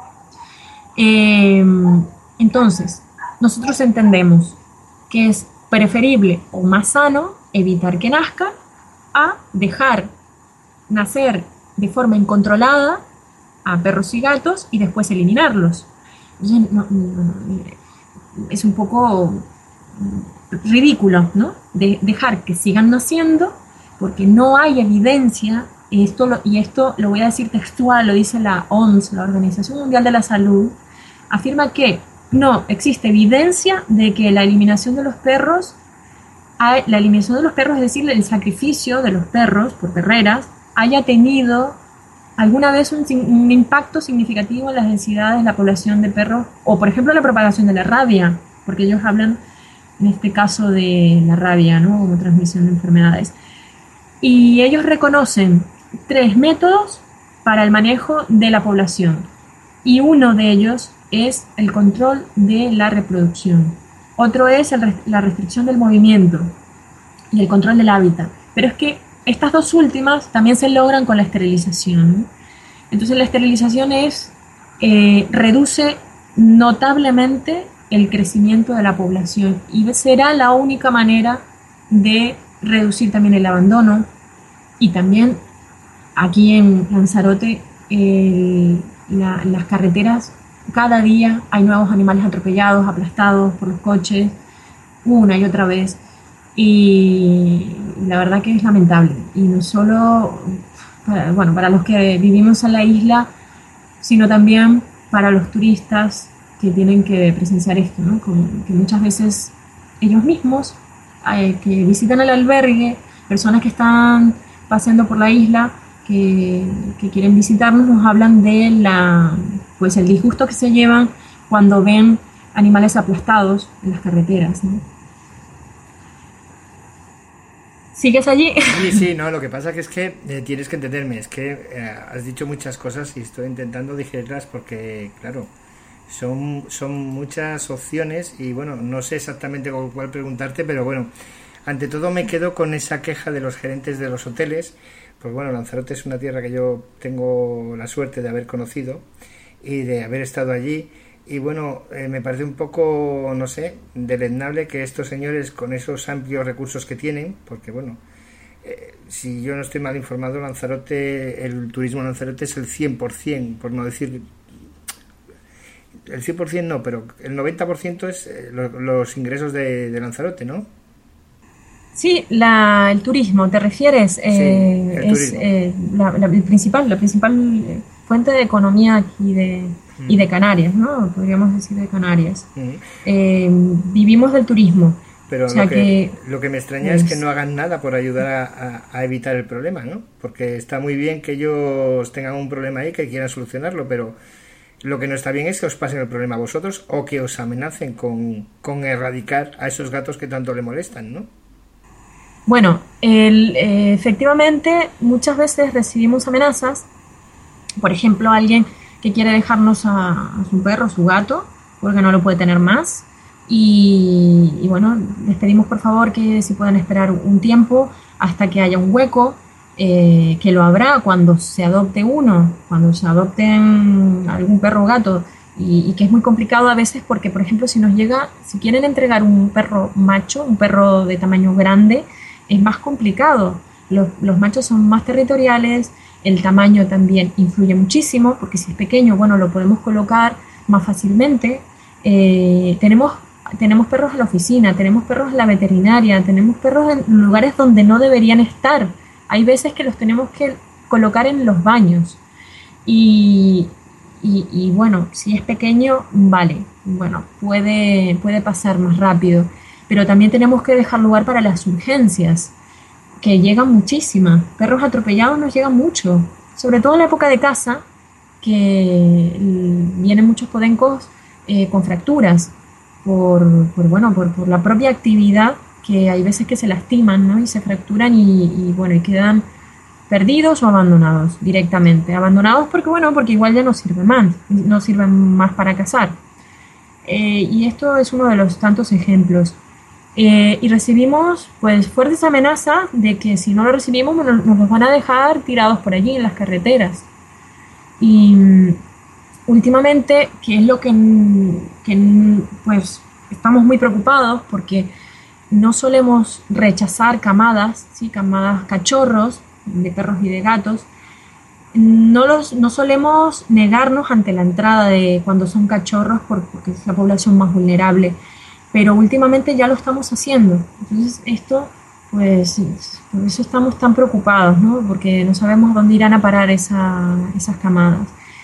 Eh, entonces, nosotros entendemos que es preferible o más sano evitar que nazca a dejar nacer de forma incontrolada a perros y gatos y después eliminarlos. Entonces, no, no, es un poco ridículo, ¿no? De dejar que sigan naciendo porque no hay evidencia, y esto, lo, y esto lo voy a decir textual, lo dice la O M S, la Organización Mundial de la Salud, afirma que no existe evidencia de que la eliminación de los perros, la eliminación de los perros, es decir, el sacrificio de los perros por perreras, haya tenido alguna vez un, un impacto significativo en las densidades de la población de perros, o por ejemplo la propagación de la rabia, porque ellos hablan en este caso de la rabia, ¿no?, como transmisión de enfermedades. Y ellos reconocen tres métodos para el manejo de la población, y uno de ellos es el control de la reproducción. Otro es el, la restricción del movimiento y el control del hábitat. Pero es que estas dos últimas también se logran con la esterilización. Entonces la esterilización es, eh, reduce notablemente el crecimiento de la población y será la única manera de reducir también el abandono. Y también aquí en Lanzarote, eh, la, las carreteras, cada día hay nuevos animales atropellados, aplastados por los coches, una y otra vez. Y la verdad que es lamentable. Y no solo para, bueno, para los que vivimos en la isla, sino también para los turistas que tienen que presenciar esto, ¿no? Como que muchas veces ellos mismos, eh, que visitan el albergue, personas que están paseando por la isla, que, que quieren visitarnos, nos hablan de la, pues el disgusto que se llevan cuando ven animales aplastados en las carreteras, ¿no? ¿Sigues allí? Sí, sí, no, lo que pasa que es que eh, tienes que entenderme, es que eh, has dicho muchas cosas y estoy intentando digerirlas porque, claro, son, son muchas opciones y bueno, no sé exactamente con cuál preguntarte, pero bueno, ante todo me quedo con esa queja de los gerentes de los hoteles, pues bueno, Lanzarote es una tierra que yo tengo la suerte de haber conocido y de haber estado allí. Y bueno, eh, me parece un poco, no sé, deleznable que estos señores con esos amplios recursos que tienen, porque bueno, eh, si yo no estoy mal informado, Lanzarote, el turismo en Lanzarote es el cien por ciento, por no decir, el cien por ciento no, pero el noventa por ciento es eh, lo, los ingresos de, de Lanzarote, ¿no? Sí, la, el turismo, ¿te refieres? Eh, sí, es eh, la, la, el principal, la principal fuente de economía aquí de... y de Canarias, ¿no? Podríamos decir de Canarias. Uh-huh. Eh, vivimos del turismo. Pero o sea lo, que, que, lo que me extraña es, es que no hagan nada por ayudar a, a, a evitar el problema, ¿no? Porque está muy bien que ellos tengan un problema ahí, que quieran solucionarlo, pero lo que no está bien es que os pasen el problema a vosotros o que os amenacen con, con erradicar a esos gatos que tanto le molestan, ¿no? Bueno, el, eh, efectivamente muchas veces recibimos amenazas. Por ejemplo, alguien que quiere dejarnos a, a su perro, a su gato, porque no lo puede tener más. Y, y bueno, les pedimos por favor que si pueden esperar un tiempo hasta que haya un hueco, eh, que lo habrá cuando se adopte uno, cuando se adopten algún perro o gato, y, y que es muy complicado a veces porque, por ejemplo, si nos llega, si quieren entregar un perro macho, un perro de tamaño grande, es más complicado. Los, los machos son más territoriales. El tamaño también influye muchísimo, porque si es pequeño, bueno, lo podemos colocar más fácilmente. Eh, tenemos, tenemos perros en la oficina, tenemos perros en la veterinaria, tenemos perros en lugares donde no deberían estar. Hay veces que los tenemos que colocar en los baños. Y, y, y bueno, si es pequeño, vale, bueno, puede, puede pasar más rápido. Pero también tenemos que dejar lugar para las urgencias, que llegan muchísimas. Perros atropellados nos llegan mucho, sobre todo en la época de caza, que vienen muchos podencos eh, con fracturas por, por, bueno, por, por la propia actividad, que hay veces que se lastiman, ¿no? Y se fracturan y, y bueno, y quedan perdidos o abandonados directamente. Abandonados porque bueno, porque igual ya no sirven más, no sirven más para cazar. Eh, y esto es uno de los tantos ejemplos. Eh, y recibimos pues fuertes amenazas de que si no lo recibimos nos, nos los van a dejar tirados por allí en las carreteras. Y um, últimamente, que es lo que, que pues estamos muy preocupados porque no solemos rechazar camadas, ¿sí? Camadas cachorros de perros y de gatos. No, los, no solemos negarnos ante la entrada de cuando son cachorros porque es la población más vulnerable, pero últimamente ya lo estamos haciendo. Entonces esto, pues, por eso estamos tan preocupados, ¿no? Porque no sabemos dónde irán a parar esa, esas camadas.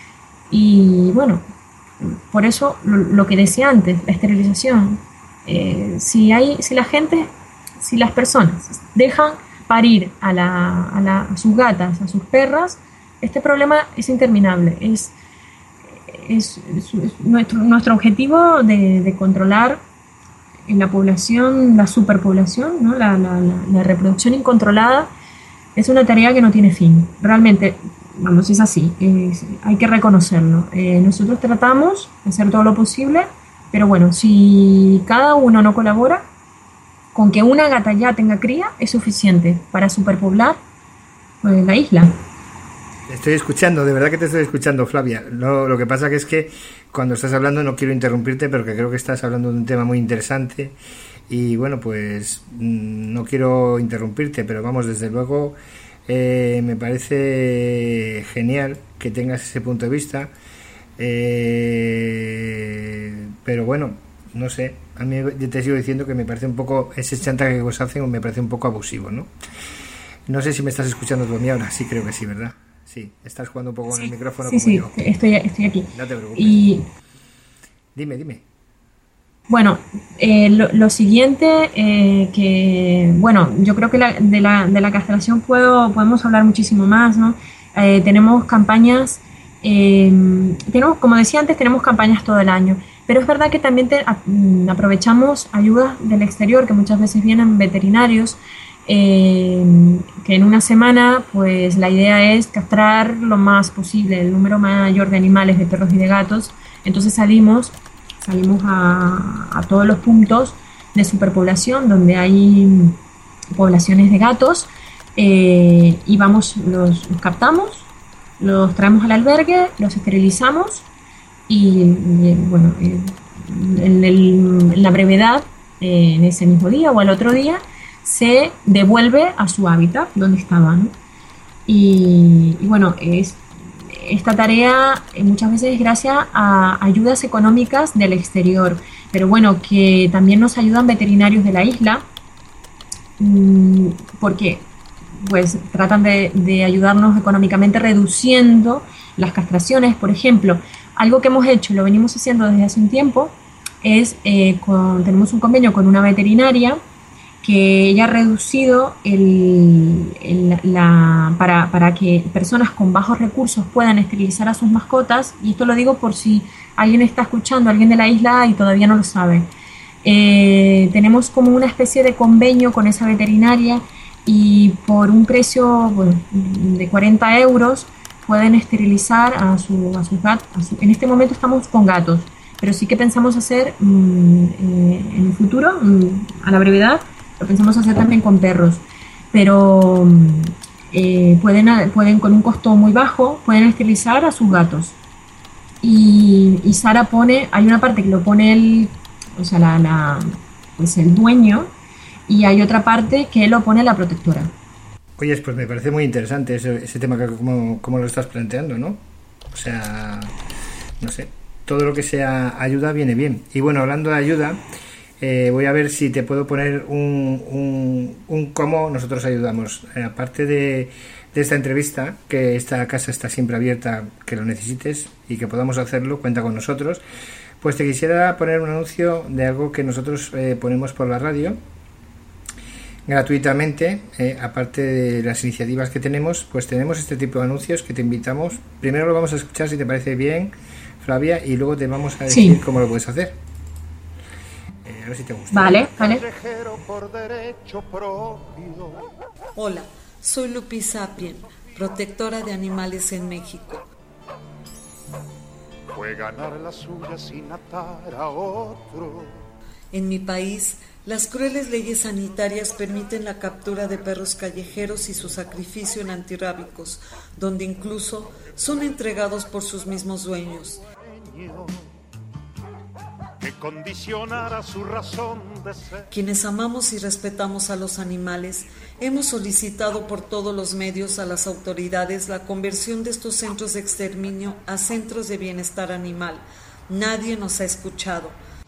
Y bueno, por eso lo, lo que decía antes, la esterilización. Eh, si, hay, si la gente, si las personas dejan parir a, la, a, la, a sus gatas, a sus perras, este problema es interminable. Es, es, es, es nuestro, nuestro objetivo de, de controlar en la población, la superpoblación, ¿no? la, la, la, la reproducción incontrolada, es una tarea que no tiene fin. Realmente, vamos, es así, es, hay que reconocerlo. Eh, nosotros tratamos de hacer todo lo posible, pero bueno, si cada uno no colabora, con que una gata ya tenga cría es suficiente para superpoblar pues, la isla. Estoy escuchando, de verdad que te estoy escuchando, Flavia. Lo, lo que pasa que es que cuando estás hablando no quiero interrumpirte, pero que creo que estás hablando de un tema muy interesante y bueno, pues no quiero interrumpirte, pero vamos, desde luego eh, me parece genial que tengas ese punto de vista, eh, pero bueno, no sé, a mí te sigo diciendo que me parece un poco, ese chantaje que os hacen me parece un poco abusivo, ¿no? No sé si me estás escuchando tú a mí ahora, sí creo que sí, ¿verdad? Sí, estás jugando un poco con sí, el micrófono sí, como sí, yo. Sí, estoy, estoy aquí. No te preocupes. Y, dime, dime. Bueno, eh, lo, lo siguiente, eh, que, bueno, yo creo que la, de, la, de la castración puedo, podemos hablar muchísimo más, ¿no? Eh, tenemos campañas, eh, tenemos, como decía antes, tenemos campañas todo el año, pero es verdad que también te, a, aprovechamos ayudas del exterior, que muchas veces vienen veterinarios, Eh, que en una semana pues la idea es castrar lo más posible el número mayor de animales, de perros y de gatos. Entonces salimos salimos a, a todos los puntos de superpoblación donde hay poblaciones de gatos, eh, y vamos, los, los captamos, los traemos al albergue, los esterilizamos y, y bueno, en, el, en la brevedad, eh, en ese mismo día o al otro día se devuelve a su hábitat donde estaba, ¿no? Y, y bueno, es, esta tarea muchas veces es gracias a ayudas económicas del exterior, pero bueno, que también nos ayudan veterinarios de la isla, porque pues tratan de, de ayudarnos económicamente reduciendo las castraciones. Por ejemplo, algo que hemos hecho, lo venimos haciendo desde hace un tiempo, es, eh, con, tenemos un convenio con una veterinaria que ella ha reducido el, el, la, para, para que personas con bajos recursos puedan esterilizar a sus mascotas, y esto lo digo por si alguien está escuchando, alguien de la isla y todavía no lo sabe. Eh, tenemos como una especie de convenio con esa veterinaria y por un precio, bueno, de cuarenta euros pueden esterilizar a, su, a sus gatos. A su, en este momento estamos con gatos, pero sí que pensamos hacer mmm, eh, en el futuro, mmm, a la brevedad, lo pensamos hacer también con perros, pero eh, pueden, pueden con un costo muy bajo, pueden esterilizar a sus gatos. Y, y Sara pone, hay una parte que lo pone el, o sea, la, la, pues el dueño, y hay otra parte que lo pone la protectora. Oye, pues me parece muy interesante ese, ese tema que como, como lo estás planteando, ¿no? O sea, no sé, todo lo que sea ayuda viene bien. Y bueno, hablando de ayuda, eh, voy a ver si te puedo poner un, un, un cómo nosotros ayudamos. Eh, aparte de, de esta entrevista, que esta casa está siempre abierta, que lo necesites y que podamos hacerlo, cuenta con nosotros, pues te quisiera poner un anuncio de algo que nosotros eh, ponemos por la radio gratuitamente. Eh, aparte de las iniciativas que tenemos, pues tenemos este tipo de anuncios que te invitamos. Primero lo vamos a escuchar, si te parece bien, Flavia, y luego te vamos a decir sí. cómo lo puedes hacer. Eh, a ver si te gusta. Vale, vale. Hola, soy Lupi Sapien, protectora de animales en México. Fue ganar la suya sin atar a otro. En mi país, las crueles leyes sanitarias permiten la captura de perros callejeros y su sacrificio en antirrábicos, donde incluso son entregados por sus mismos dueños. Que condicionara su razón de ser. Quienes amamos y respetamos a los animales, hemos solicitado por todos los medios a las autoridades la conversión de estos centros de exterminio a centros de bienestar animal. Nadie nos ha escuchado.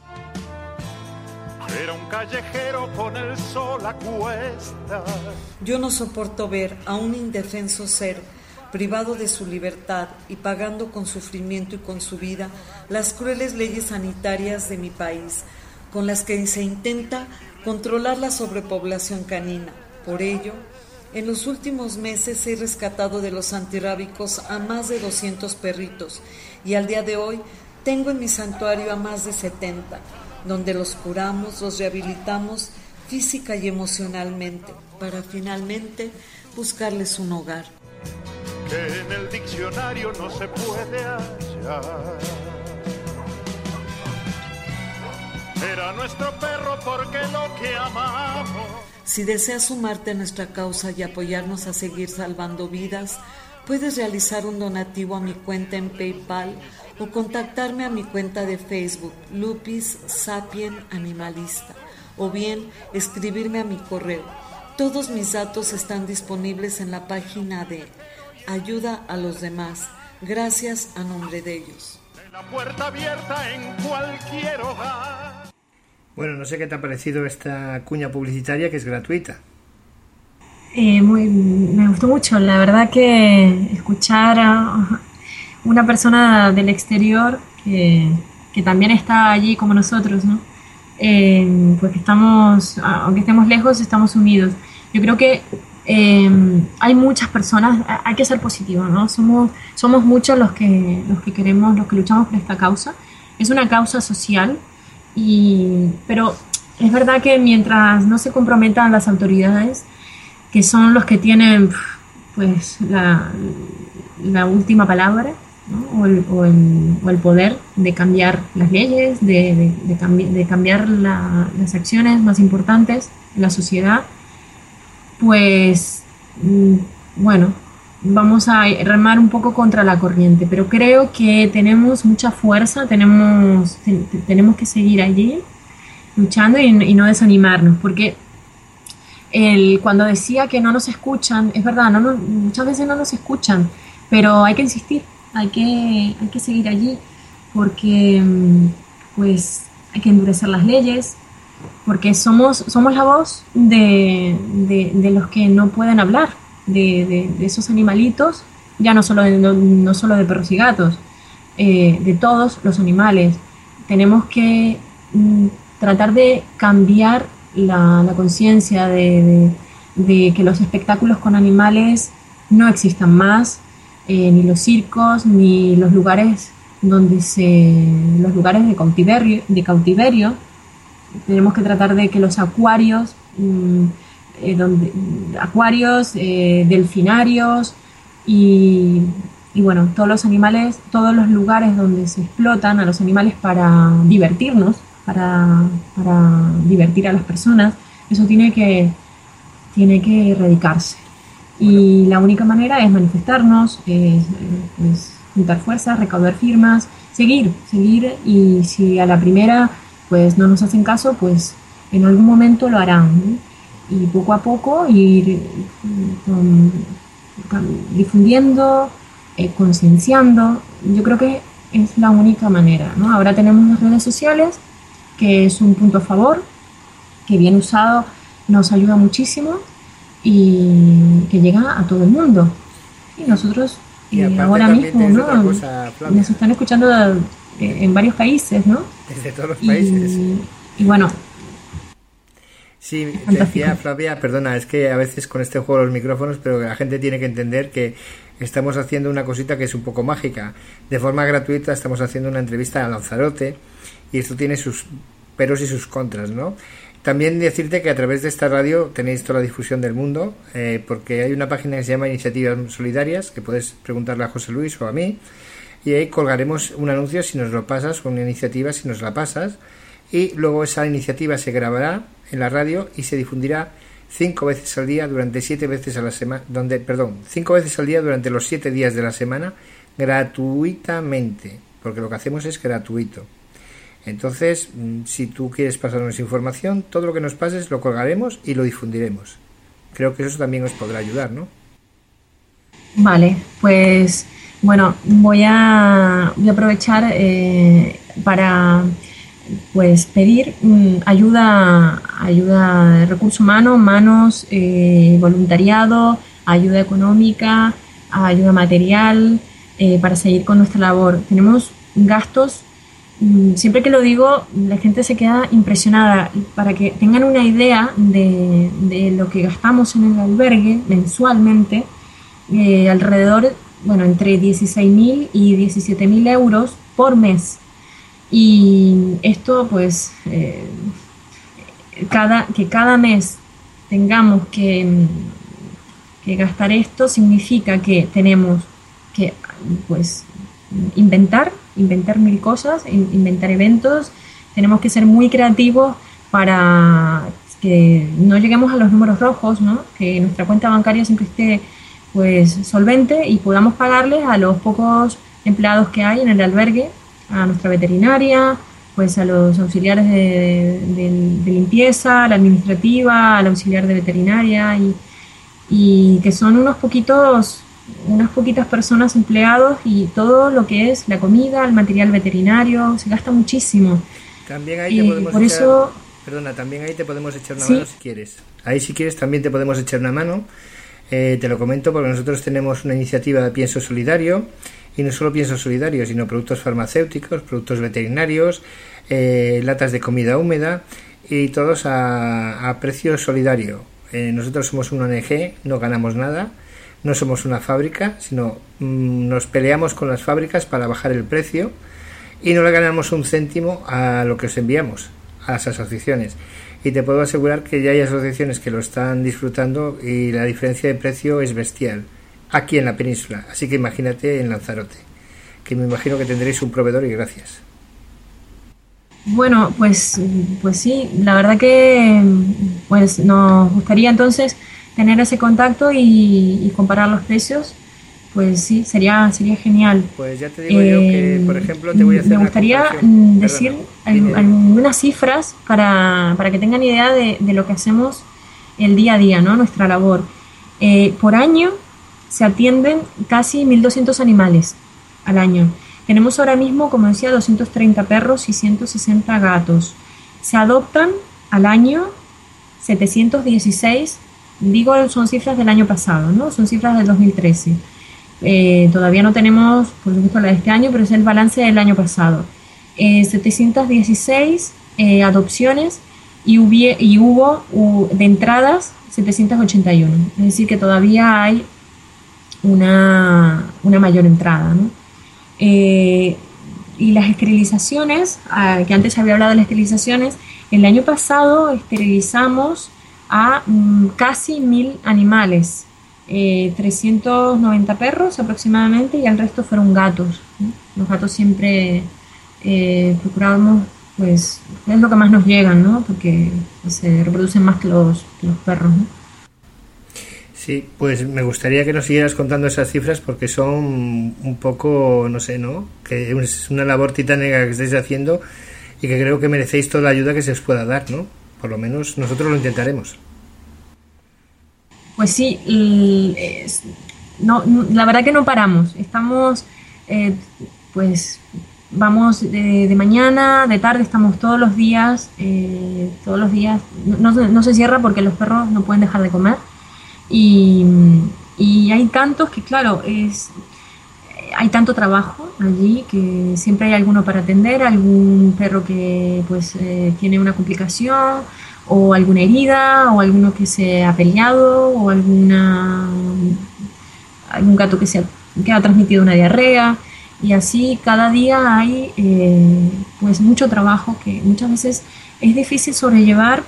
Era un callejero con el sol a cuestas. Yo no soporto ver a un indefenso ser privado de su libertad y pagando con sufrimiento y con su vida las crueles leyes sanitarias de mi país, con las que se intenta controlar la sobrepoblación canina. Por ello, en los últimos meses he rescatado de los antirrábicos a más de doscientos perritos y al día de hoy tengo en mi santuario a más de setenta, donde los curamos, los rehabilitamos física y emocionalmente, para finalmente buscarles un hogar. Que en el diccionario no se puede hallar. Era nuestro perro porque lo que amamos. Si deseas sumarte a nuestra causa y apoyarnos a seguir salvando vidas, puedes realizar un donativo a mi cuenta en PayPal o contactarme a mi cuenta de Facebook, Lupis Sapien Animalista, o bien escribirme a mi correo. Todos mis datos están disponibles en la página de Ayuda a los Demás. Gracias a nombre de ellos. La puerta abierta en cualquier hogar. Bueno, no sé qué te ha parecido esta cuña publicitaria que es gratuita. Eh, muy, me gustó mucho, la verdad que escuchar a una persona del exterior que, que también está allí como nosotros, ¿no? Eh, pues que estamos, aunque estemos lejos, estamos unidos. Yo creo que eh, hay muchas personas, hay que ser positivos, ¿no? Somos, somos muchos los que, los que queremos, los que luchamos por esta causa. Es una causa social, y, pero es verdad que mientras no se comprometan las autoridades, que son los que tienen pues la, la última palabra, ¿no? o, el, o, el, o el poder de cambiar las leyes, de, de, de, cambi- de cambiar la, las acciones más importantes en la sociedad, pues bueno, vamos a remar un poco contra la corriente, pero creo que tenemos mucha fuerza, tenemos, te, tenemos que seguir allí luchando y, y no desanimarnos, porque el, cuando decía que no nos escuchan, es verdad, no, no, muchas veces no nos escuchan, pero hay que insistir, hay que, hay que seguir allí, porque pues hay que endurecer las leyes, porque somos, somos la voz de, de, de los que no pueden hablar, de, de, de esos animalitos, ya no solo de, no, no solo de perros y gatos, eh, de todos los animales. Tenemos que mm, tratar de cambiar la, la conciencia de, de, de que los espectáculos con animales no existan más, eh, ni los circos, ni los lugares donde se, los lugares de cautiverio, de cautiverio. Tenemos que tratar de que los acuarios, mmm, eh, donde, acuarios, eh, delfinarios y, y bueno, todos los animales, todos los lugares donde se explotan a los animales para divertirnos, para, para divertir a las personas, eso tiene que, tiene que erradicarse. Y la única manera es manifestarnos, es, es juntar fuerzas, recaudar firmas, seguir, seguir y si a la primera pues no nos hacen caso, pues en algún momento lo harán, ¿no? Y poco a poco ir um, difundiendo, eh, concienciando. Yo creo que es la única manera, ¿no? Ahora tenemos las redes sociales, que es un punto a favor, que bien usado nos ayuda muchísimo y que llega a todo el mundo. Y nosotros Y eh, aparte ahora también mismo, tienes ¿no? otra cosa, Flavia, Nos están escuchando eh, en varios países, ¿no? desde todos los países. Y, y bueno, Sí, te fantástico. decía Flavia, perdona, es que a veces con este juego de los micrófonos, pero la gente tiene que entender que estamos haciendo una cosita que es un poco mágica. De forma gratuita estamos haciendo una entrevista a Lanzarote y esto tiene sus peros y sus contras, ¿no? También decirte que a través de esta radio tenéis toda la difusión del mundo, eh, porque hay una página que se llama Iniciativas Solidarias, que puedes preguntarle a José Luis o a mí, y ahí colgaremos un anuncio si nos lo pasas, o una iniciativa si nos la pasas, y luego esa iniciativa se grabará en la radio y se difundirá cinco veces al día durante siete veces a la semana, donde, perdón, cinco veces al día durante los siete días de la semana, gratuitamente, porque lo que hacemos es gratuito. Entonces, si tú quieres pasarnos información, todo lo que nos pases lo colgaremos y lo difundiremos. Creo que eso también os podrá ayudar, ¿no? Vale, pues bueno, voy a, voy a aprovechar eh, para pues pedir mm, ayuda, ayuda de recursos humanos, manos, eh, voluntariado, ayuda económica, ayuda material, eh, para seguir con nuestra labor. Tenemos gastos, mm, siempre que lo digo, la gente se queda impresionada. Para que tengan una idea de, de lo que gastamos en el albergue mensualmente, eh, alrededor, bueno, entre dieciséis mil y diecisiete mil euros por mes. Y esto, pues, eh, cada, que cada mes tengamos que, que gastar esto significa que tenemos que, pues, inventar, inventar mil cosas, in- inventar eventos. Tenemos que ser muy creativos para que no lleguemos a los números rojos, ¿no? Que nuestra cuenta bancaria siempre esté, pues, solvente y podamos pagarles a los pocos empleados que hay en el albergue, a nuestra veterinaria, pues a los auxiliares de, de- de limpieza, a la administrativa, al auxiliar de veterinaria, y, y que son unos poquitos, unas poquitas personas empleados, y todo lo que es la comida, el material veterinario, se gasta muchísimo. También ahí te Y podemos por echar, eso, perdona, también ahí te podemos echar una sí, mano si quieres. Ahí si quieres también te podemos echar una mano. Eh, te lo comento porque nosotros tenemos una iniciativa de pienso solidario, y no solo pienso solidario, sino productos farmacéuticos, productos veterinarios, eh, latas de comida húmeda, y todos a, a precio solidario. Eh, nosotros somos una O N G, no ganamos nada, no somos una fábrica, sino mmm, nos peleamos con las fábricas para bajar el precio y no le ganamos un céntimo a lo que os enviamos, a las asociaciones. Y te puedo asegurar que ya hay asociaciones que lo están disfrutando y la diferencia de precio es bestial aquí en la península. Así que imagínate en Lanzarote, que me imagino que tendréis un proveedor y gracias. bueno, pues, pues sí, la verdad que pues nos gustaría entonces tener ese contacto y, y comparar los precios. Pues sí, sería, sería genial. Pues ya te digo yo que, por ejemplo, te voy a hacer Me una gustaría comparación. mm, decir Perdona, dime, al- dime. algunas cifras para, para que tengan idea de, de lo que hacemos el día a día, ¿no? Nuestra labor. Eh, por año se atienden casi mil doscientos animales al año. Tenemos ahora mismo, como decía, doscientos treinta perros y ciento sesenta gatos. Se adoptan al año setecientos dieciséis, digo, son cifras del año pasado, ¿no? Son cifras del dos mil trece. Eh, todavía no tenemos, por supuesto, la de este año, pero es el balance del año pasado. Eh, setecientos dieciséis eh, adopciones, y, hubie, y hubo u, de entradas setecientos ochenta y uno. Es decir, que todavía hay una, una mayor entrada, ¿no? Eh, y las esterilizaciones, ah, que antes había hablado de las esterilizaciones, el año pasado esterilizamos a mm, casi mil animales. Eh, trescientos noventa perros aproximadamente, y el resto fueron gatos, ¿no? Los gatos siempre eh, procuramos, pues es lo que más nos llegan, ¿no? Porque pues, se reproducen más que los, que los perros, ¿no? Sí, pues me gustaría que nos siguieras contando esas cifras porque son un poco, no sé, ¿no? Que es una labor titánica que estáis haciendo y que creo que merecéis toda la ayuda que se os pueda dar, ¿no? Por lo menos nosotros lo intentaremos. Pues sí, y, es, no, la verdad que no paramos. Estamos eh, pues vamos de, de mañana, de tarde, estamos todos los días, eh, todos los días, no, no se cierra porque los perros no pueden dejar de comer. Y, y hay tantos que, claro, es, hay tanto trabajo allí que siempre hay alguno para atender, algún perro que pues eh, tiene una complicación, o alguna herida, o alguno que se ha peleado, o alguna algún gato que se ha, que ha transmitido una diarrea. Y así cada día hay eh, pues mucho trabajo que muchas veces es difícil sobrellevar,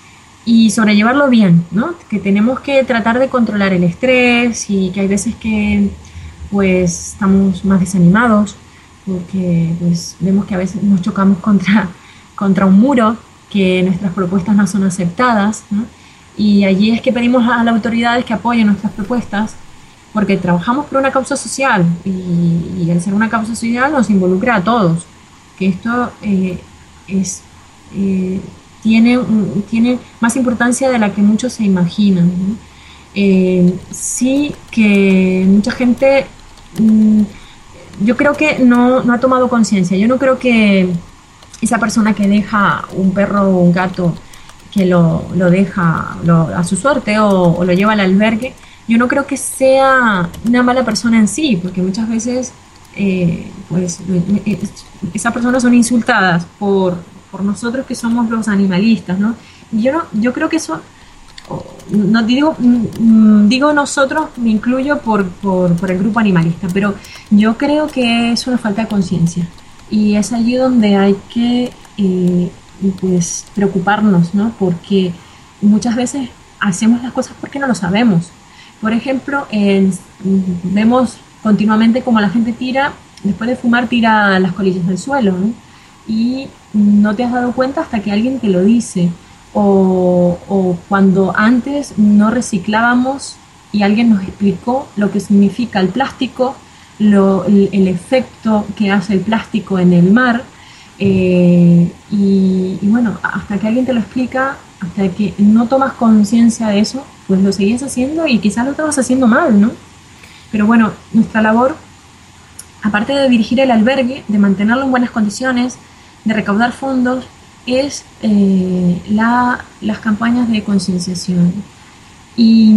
y sobrellevarlo bien, ¿no? Que tenemos que tratar de controlar el estrés, y que hay veces que pues estamos más desanimados porque pues vemos que a veces nos chocamos contra, contra un muro, que nuestras propuestas no son aceptadas, ¿no? Y allí es que pedimos a las autoridades que apoyen nuestras propuestas, porque trabajamos por una causa social, y, y al ser una causa social nos involucra a todos, que esto eh, es... Eh, Tiene, tiene más importancia de la que muchos se imaginan, ¿no? Eh, sí que mucha gente, mmm, yo creo que no, no ha tomado conciencia. Yo no creo que esa persona que deja un perro o un gato, que lo, lo deja lo, a su suerte o, o lo lleva al albergue, yo no creo que sea una mala persona en sí, porque muchas veces eh, pues, esas personas son insultadas por... por nosotros que somos los animalistas, ¿no? Yo no, yo creo que eso, no digo, digo nosotros, me incluyo por, por, por el grupo animalista, pero yo creo que es una falta de conciencia, y es allí donde hay que eh, pues preocuparnos, ¿no? Porque muchas veces hacemos las cosas porque no lo sabemos. Por ejemplo, eh, vemos continuamente como la gente tira, después de fumar, tira las colillas del suelo, ¿no? Y no te has dado cuenta hasta que alguien te lo dice, o, o cuando antes no reciclábamos y alguien nos explicó lo que significa el plástico, lo, el, el efecto que hace el plástico en el mar, eh, y, y bueno, hasta que alguien te lo explica, hasta que no tomas conciencia de eso, pues lo seguís haciendo y quizás lo estabas haciendo mal, ¿no? Pero bueno, nuestra labor, aparte de dirigir el albergue, de mantenerlo en buenas condiciones, de recaudar fondos, es eh, la, las campañas de concienciación. Y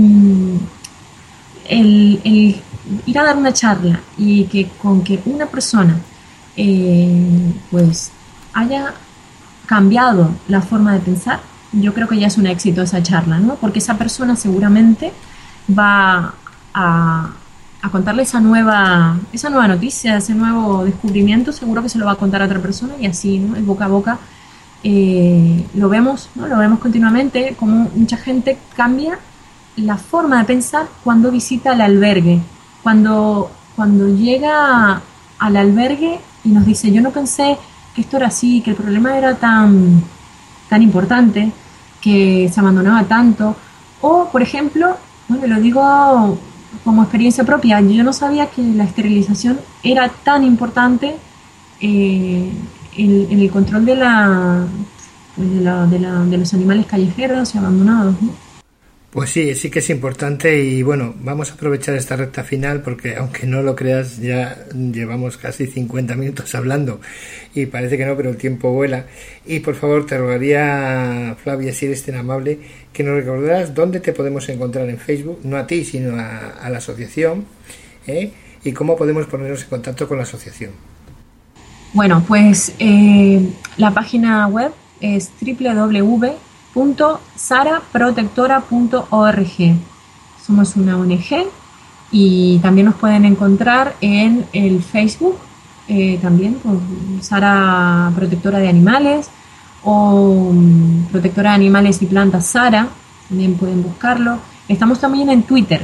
el, el ir a dar una charla, y que con que una persona eh, pues haya cambiado la forma de pensar, yo creo que ya es un éxito esa charla, ¿no? Porque esa persona seguramente va a... a contarle esa nueva, esa nueva noticia, ese nuevo descubrimiento, seguro que se lo va a contar a otra persona, y así, ¿no? El boca a boca eh, lo vemos, ¿no? Lo vemos continuamente, como mucha gente cambia la forma de pensar cuando visita el albergue, cuando, cuando llega al albergue y nos dice, yo no pensé que esto era así, que el problema era tan, tan importante, que se abandonaba tanto, o por ejemplo, bueno, lo digo como experiencia propia, yo no sabía que la esterilización era tan importante eh, en, en el control de, la, de, la, de, la, de los animales callejeros y abandonados, ¿no? Pues sí, sí que es importante, y bueno, vamos a aprovechar esta recta final porque, aunque no lo creas, ya llevamos casi cincuenta minutos hablando y parece que no, pero el tiempo vuela. Y por favor, te rogaría, Flavia, si eres tan amable, que nos recordaras dónde te podemos encontrar en Facebook, no a ti, sino a, a la asociación, ¿eh? Y cómo podemos ponernos en contacto con la asociación. Bueno, pues eh, la página web es doble u doble u doble u punto sara protectora punto org. Somos una O N G, y también nos pueden encontrar en el Facebook, eh, también con Sara Protectora de Animales, o um, Protectora de Animales y Plantas Sara, también pueden buscarlo. Estamos también en Twitter.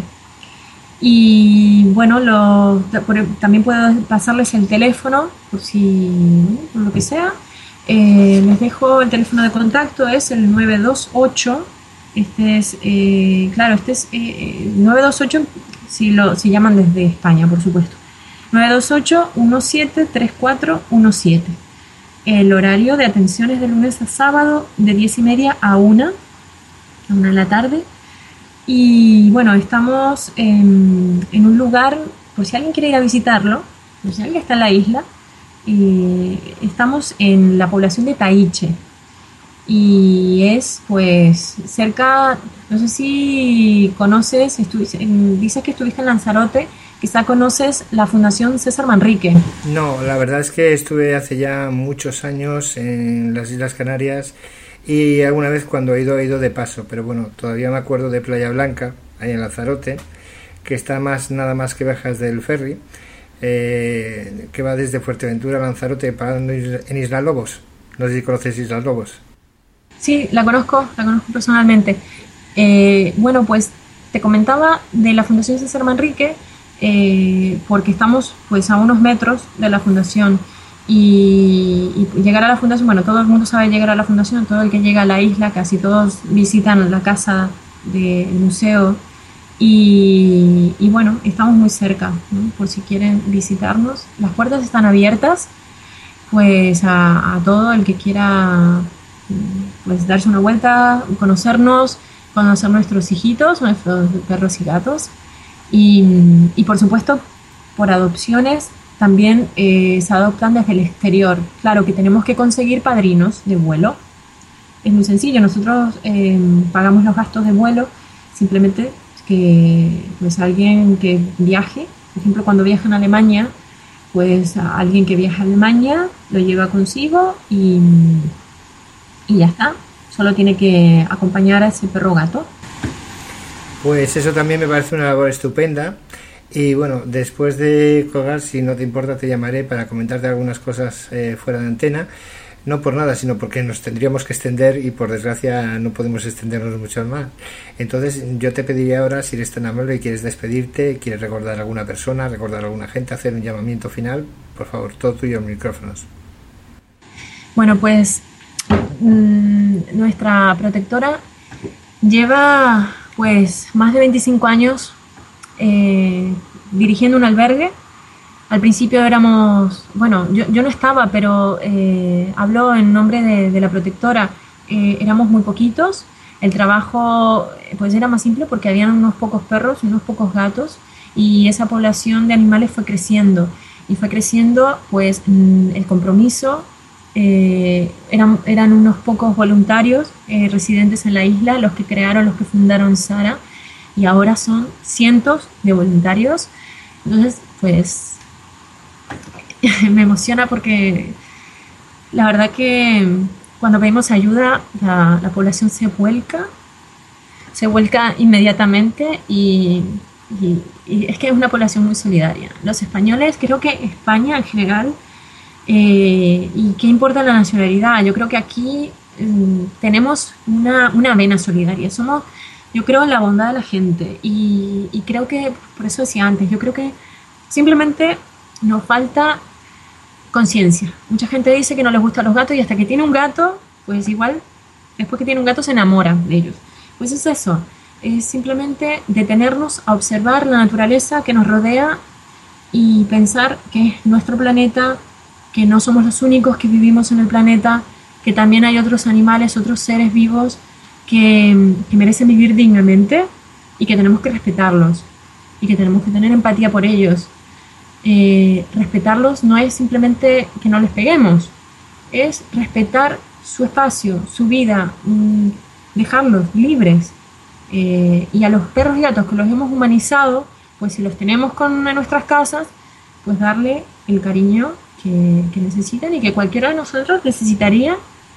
Y bueno, lo, por, también puedo pasarles el teléfono por si, por lo que sea. Eh, les dejo el teléfono de contacto, es el nueve dos ocho, este es, eh, claro, este es eh, nueve dos ocho si, lo, si llaman desde España, por supuesto, nueve dos ocho uno siete tres cuatro uno siete. El horario de atención es de lunes a sábado, de diez y media a una, a una de la tarde. Y bueno, estamos en, en un lugar, por si alguien quiere ir a visitarlo, por si alguien está en la isla, eh, estamos en la población de Taiche y es pues cerca, no sé si conoces, dices que estuviste en Lanzarote, quizá conoces la Fundación César Manrique. No, la verdad es que estuve hace ya muchos años en las Islas Canarias y alguna vez cuando he ido, he ido de paso, pero bueno, todavía me acuerdo de Playa Blanca, ahí en Lanzarote, que está más nada más que bajas del ferry, eh, que va desde Fuerteventura a Lanzarote parando en Isla Lobos. No sé si conoces Isla Lobos. Sí, la conozco, la conozco personalmente. Eh, bueno, pues te comentaba de la Fundación César Manrique, eh, porque estamos pues a unos metros de la fundación y, y llegar a la fundación, bueno, todo el mundo sabe llegar a la fundación, todo el que llega a la isla, casi todos visitan la casa del museo y, y bueno, estamos muy cerca, ¿no? Por si quieren visitarnos. Las puertas están abiertas pues a, a todo el que quiera pues darse una vuelta, conocernos, conocer nuestros hijitos, nuestros perros y gatos y, y por supuesto por adopciones también eh, se adoptan desde el exterior. Claro que tenemos que conseguir padrinos de vuelo, es muy sencillo, nosotros eh, pagamos los gastos de vuelo, simplemente que pues alguien que viaje, por ejemplo cuando viaja a Alemania, pues a alguien que viaja a Alemania lo lleva consigo y y ya está, solo tiene que acompañar a ese perro o gato. Pues eso también me parece una labor estupenda y bueno, después de colgar, si no te importa te llamaré para comentarte algunas cosas eh, fuera de antena, no por nada, sino porque nos tendríamos que extender y por desgracia no podemos extendernos mucho más. Entonces yo te pediría ahora, si eres tan amable y quieres despedirte, quieres recordar a alguna persona, recordar a alguna gente, hacer un llamamiento final, por favor, todo tuyo los micrófonos. Bueno, pues nuestra protectora lleva pues más de veinticinco años eh, dirigiendo un albergue. Al principio éramos, bueno, yo, yo no estaba, pero eh, hablo en nombre de, de la protectora, eh, éramos muy poquitos, el trabajo pues era más simple porque habían unos pocos perros, unos pocos gatos y esa población de animales fue creciendo y fue creciendo pues el compromiso. Eh, eran, eran unos pocos voluntarios eh, residentes en la isla los que crearon, los que fundaron Sara y ahora son cientos de voluntarios. Entonces pues me emociona porque la verdad que cuando pedimos ayuda la, la población se vuelca se vuelca inmediatamente y, y, y es que es una población muy solidaria. Los españoles, creo que España en general, Eh, y qué importa la nacionalidad, yo creo que aquí eh, tenemos una, una vena solidaria, somos, yo creo en la bondad de la gente y, y creo que, por eso decía antes, yo creo que simplemente nos falta conciencia. Mucha gente dice que no les gustan los gatos y hasta que tiene un gato, pues igual después que tiene un gato se enamora de ellos. Pues es eso, es simplemente detenernos a observar la naturaleza que nos rodea y pensar que es nuestro planeta, que no somos los únicos que vivimos en el planeta, que también hay otros animales, otros seres vivos que, que merecen vivir dignamente y que tenemos que respetarlos y que tenemos que tener empatía por ellos. Eh, respetarlos no es simplemente que no les peguemos, es respetar su espacio, su vida, mmm, dejarlos libres. Eh, y a los perros y gatos que los hemos humanizado, pues si los tenemos con, en nuestras casas, pues darle el cariño Que, que necesitan y que cualquiera de nosotros necesitaría,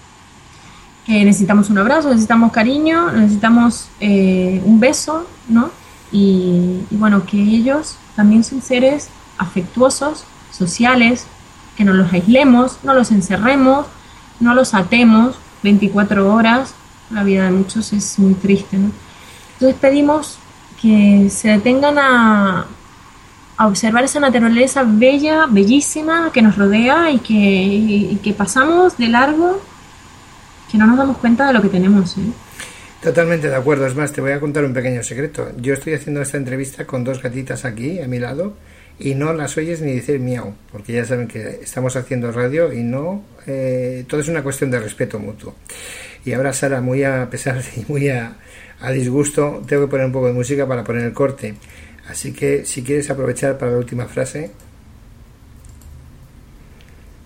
que necesitamos un abrazo, necesitamos cariño, necesitamos eh, un beso, ¿no? Y, y bueno, que ellos también son seres afectuosos, sociales, que no los aislemos, no los encerremos, no los atemos veinticuatro horas, la vida de muchos es muy triste, ¿no? Entonces pedimos que se detengan a a observar esa naturaleza bella, bellísima que nos rodea y que, y que pasamos de largo, que no nos damos cuenta de lo que tenemos, ¿eh? Totalmente de acuerdo. Es más, te voy a contar un pequeño secreto. Yo estoy haciendo esta entrevista con dos gatitas aquí a mi lado y no las oyes ni decir miau, porque ya saben que estamos haciendo radio y no, eh, todo es una cuestión de respeto mutuo. Y ahora, Sara, muy a pesar y muy a, a disgusto, tengo que poner un poco de música para poner el corte. Así que si quieres aprovechar para la última frase.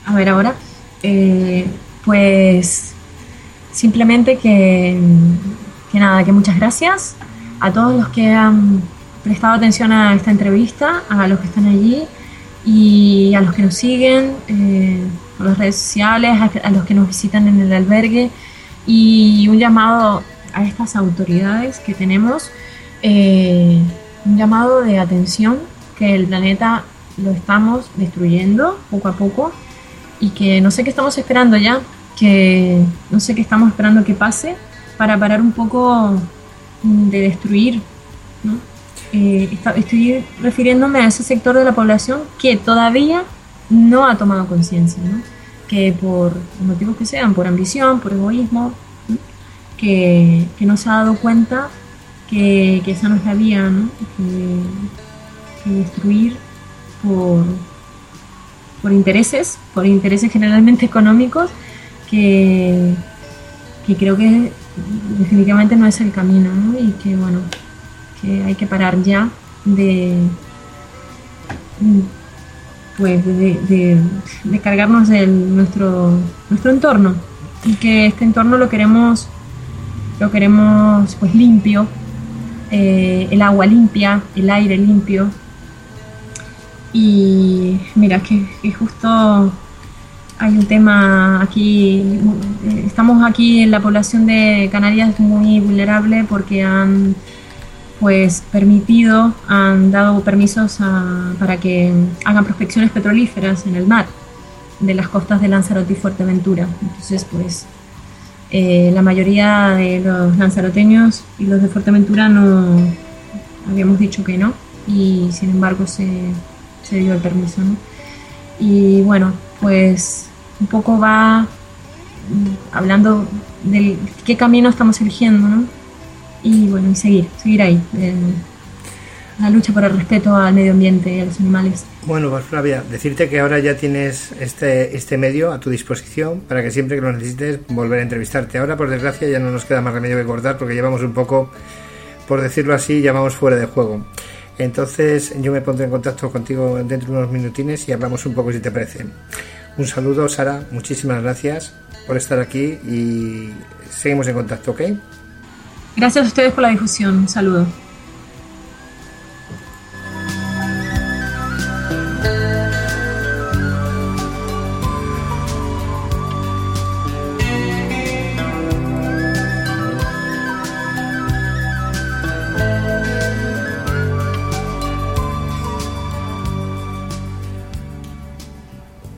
a ver ahora, eh, pues simplemente que, que nada, que muchas gracias a todos los que han prestado atención a esta entrevista, a los que están allí y a los que nos siguen eh, por las redes sociales, a, a los que nos visitan en el albergue, y un llamado a estas autoridades que tenemos, eh, un llamado de atención, que el planeta lo estamos destruyendo poco a poco y que no sé qué estamos esperando ya, que no sé qué estamos esperando que pase para parar un poco de destruir, ¿no? Eh, está, estoy refiriéndome a ese sector de la población que todavía no ha tomado conciencia, ¿no? Que por motivos que sean, por ambición, por egoísmo, ¿no? que, que no se ha dado cuenta que, que esa no es la vía, ¿no? que, que destruir por, por intereses, por intereses generalmente económicos, que, que creo que definitivamente no es el camino, ¿no? Y que bueno, que hay que parar ya de pues de, de, de cargarnos de nuestro nuestro entorno, y que este entorno lo queremos lo queremos pues limpio, eh, el agua limpia, el aire limpio. Y mira que, que justo hay un tema aquí, estamos aquí en la población de Canarias muy vulnerable porque han pues permitido, han dado permisos a, para que hagan prospecciones petrolíferas en el mar de las costas de Lanzarote y Fuerteventura. Entonces pues eh, la mayoría de los lanzaroteños y los de Fuerteventura no habíamos dicho que no, y sin embargo se, se dio el permiso, ¿no? Y bueno, pues un poco va hablando de qué camino estamos eligiendo, ¿no? Y bueno, y seguir, seguir ahí, en la lucha por el respeto al medio ambiente y a los animales. Bueno, pues Flavia, decirte que ahora ya tienes este, este medio a tu disposición para que siempre que lo necesites volver a entrevistarte. Ahora, por desgracia, ya no nos queda más remedio que cortar porque llevamos un poco, por decirlo así, llamamos fuera de juego. Entonces yo me pondré en contacto contigo dentro de unos minutines y hablamos un poco, si te parece. Un saludo, Sara, muchísimas gracias por estar aquí y seguimos en contacto, ¿ok? Gracias a ustedes por la difusión. Un saludo.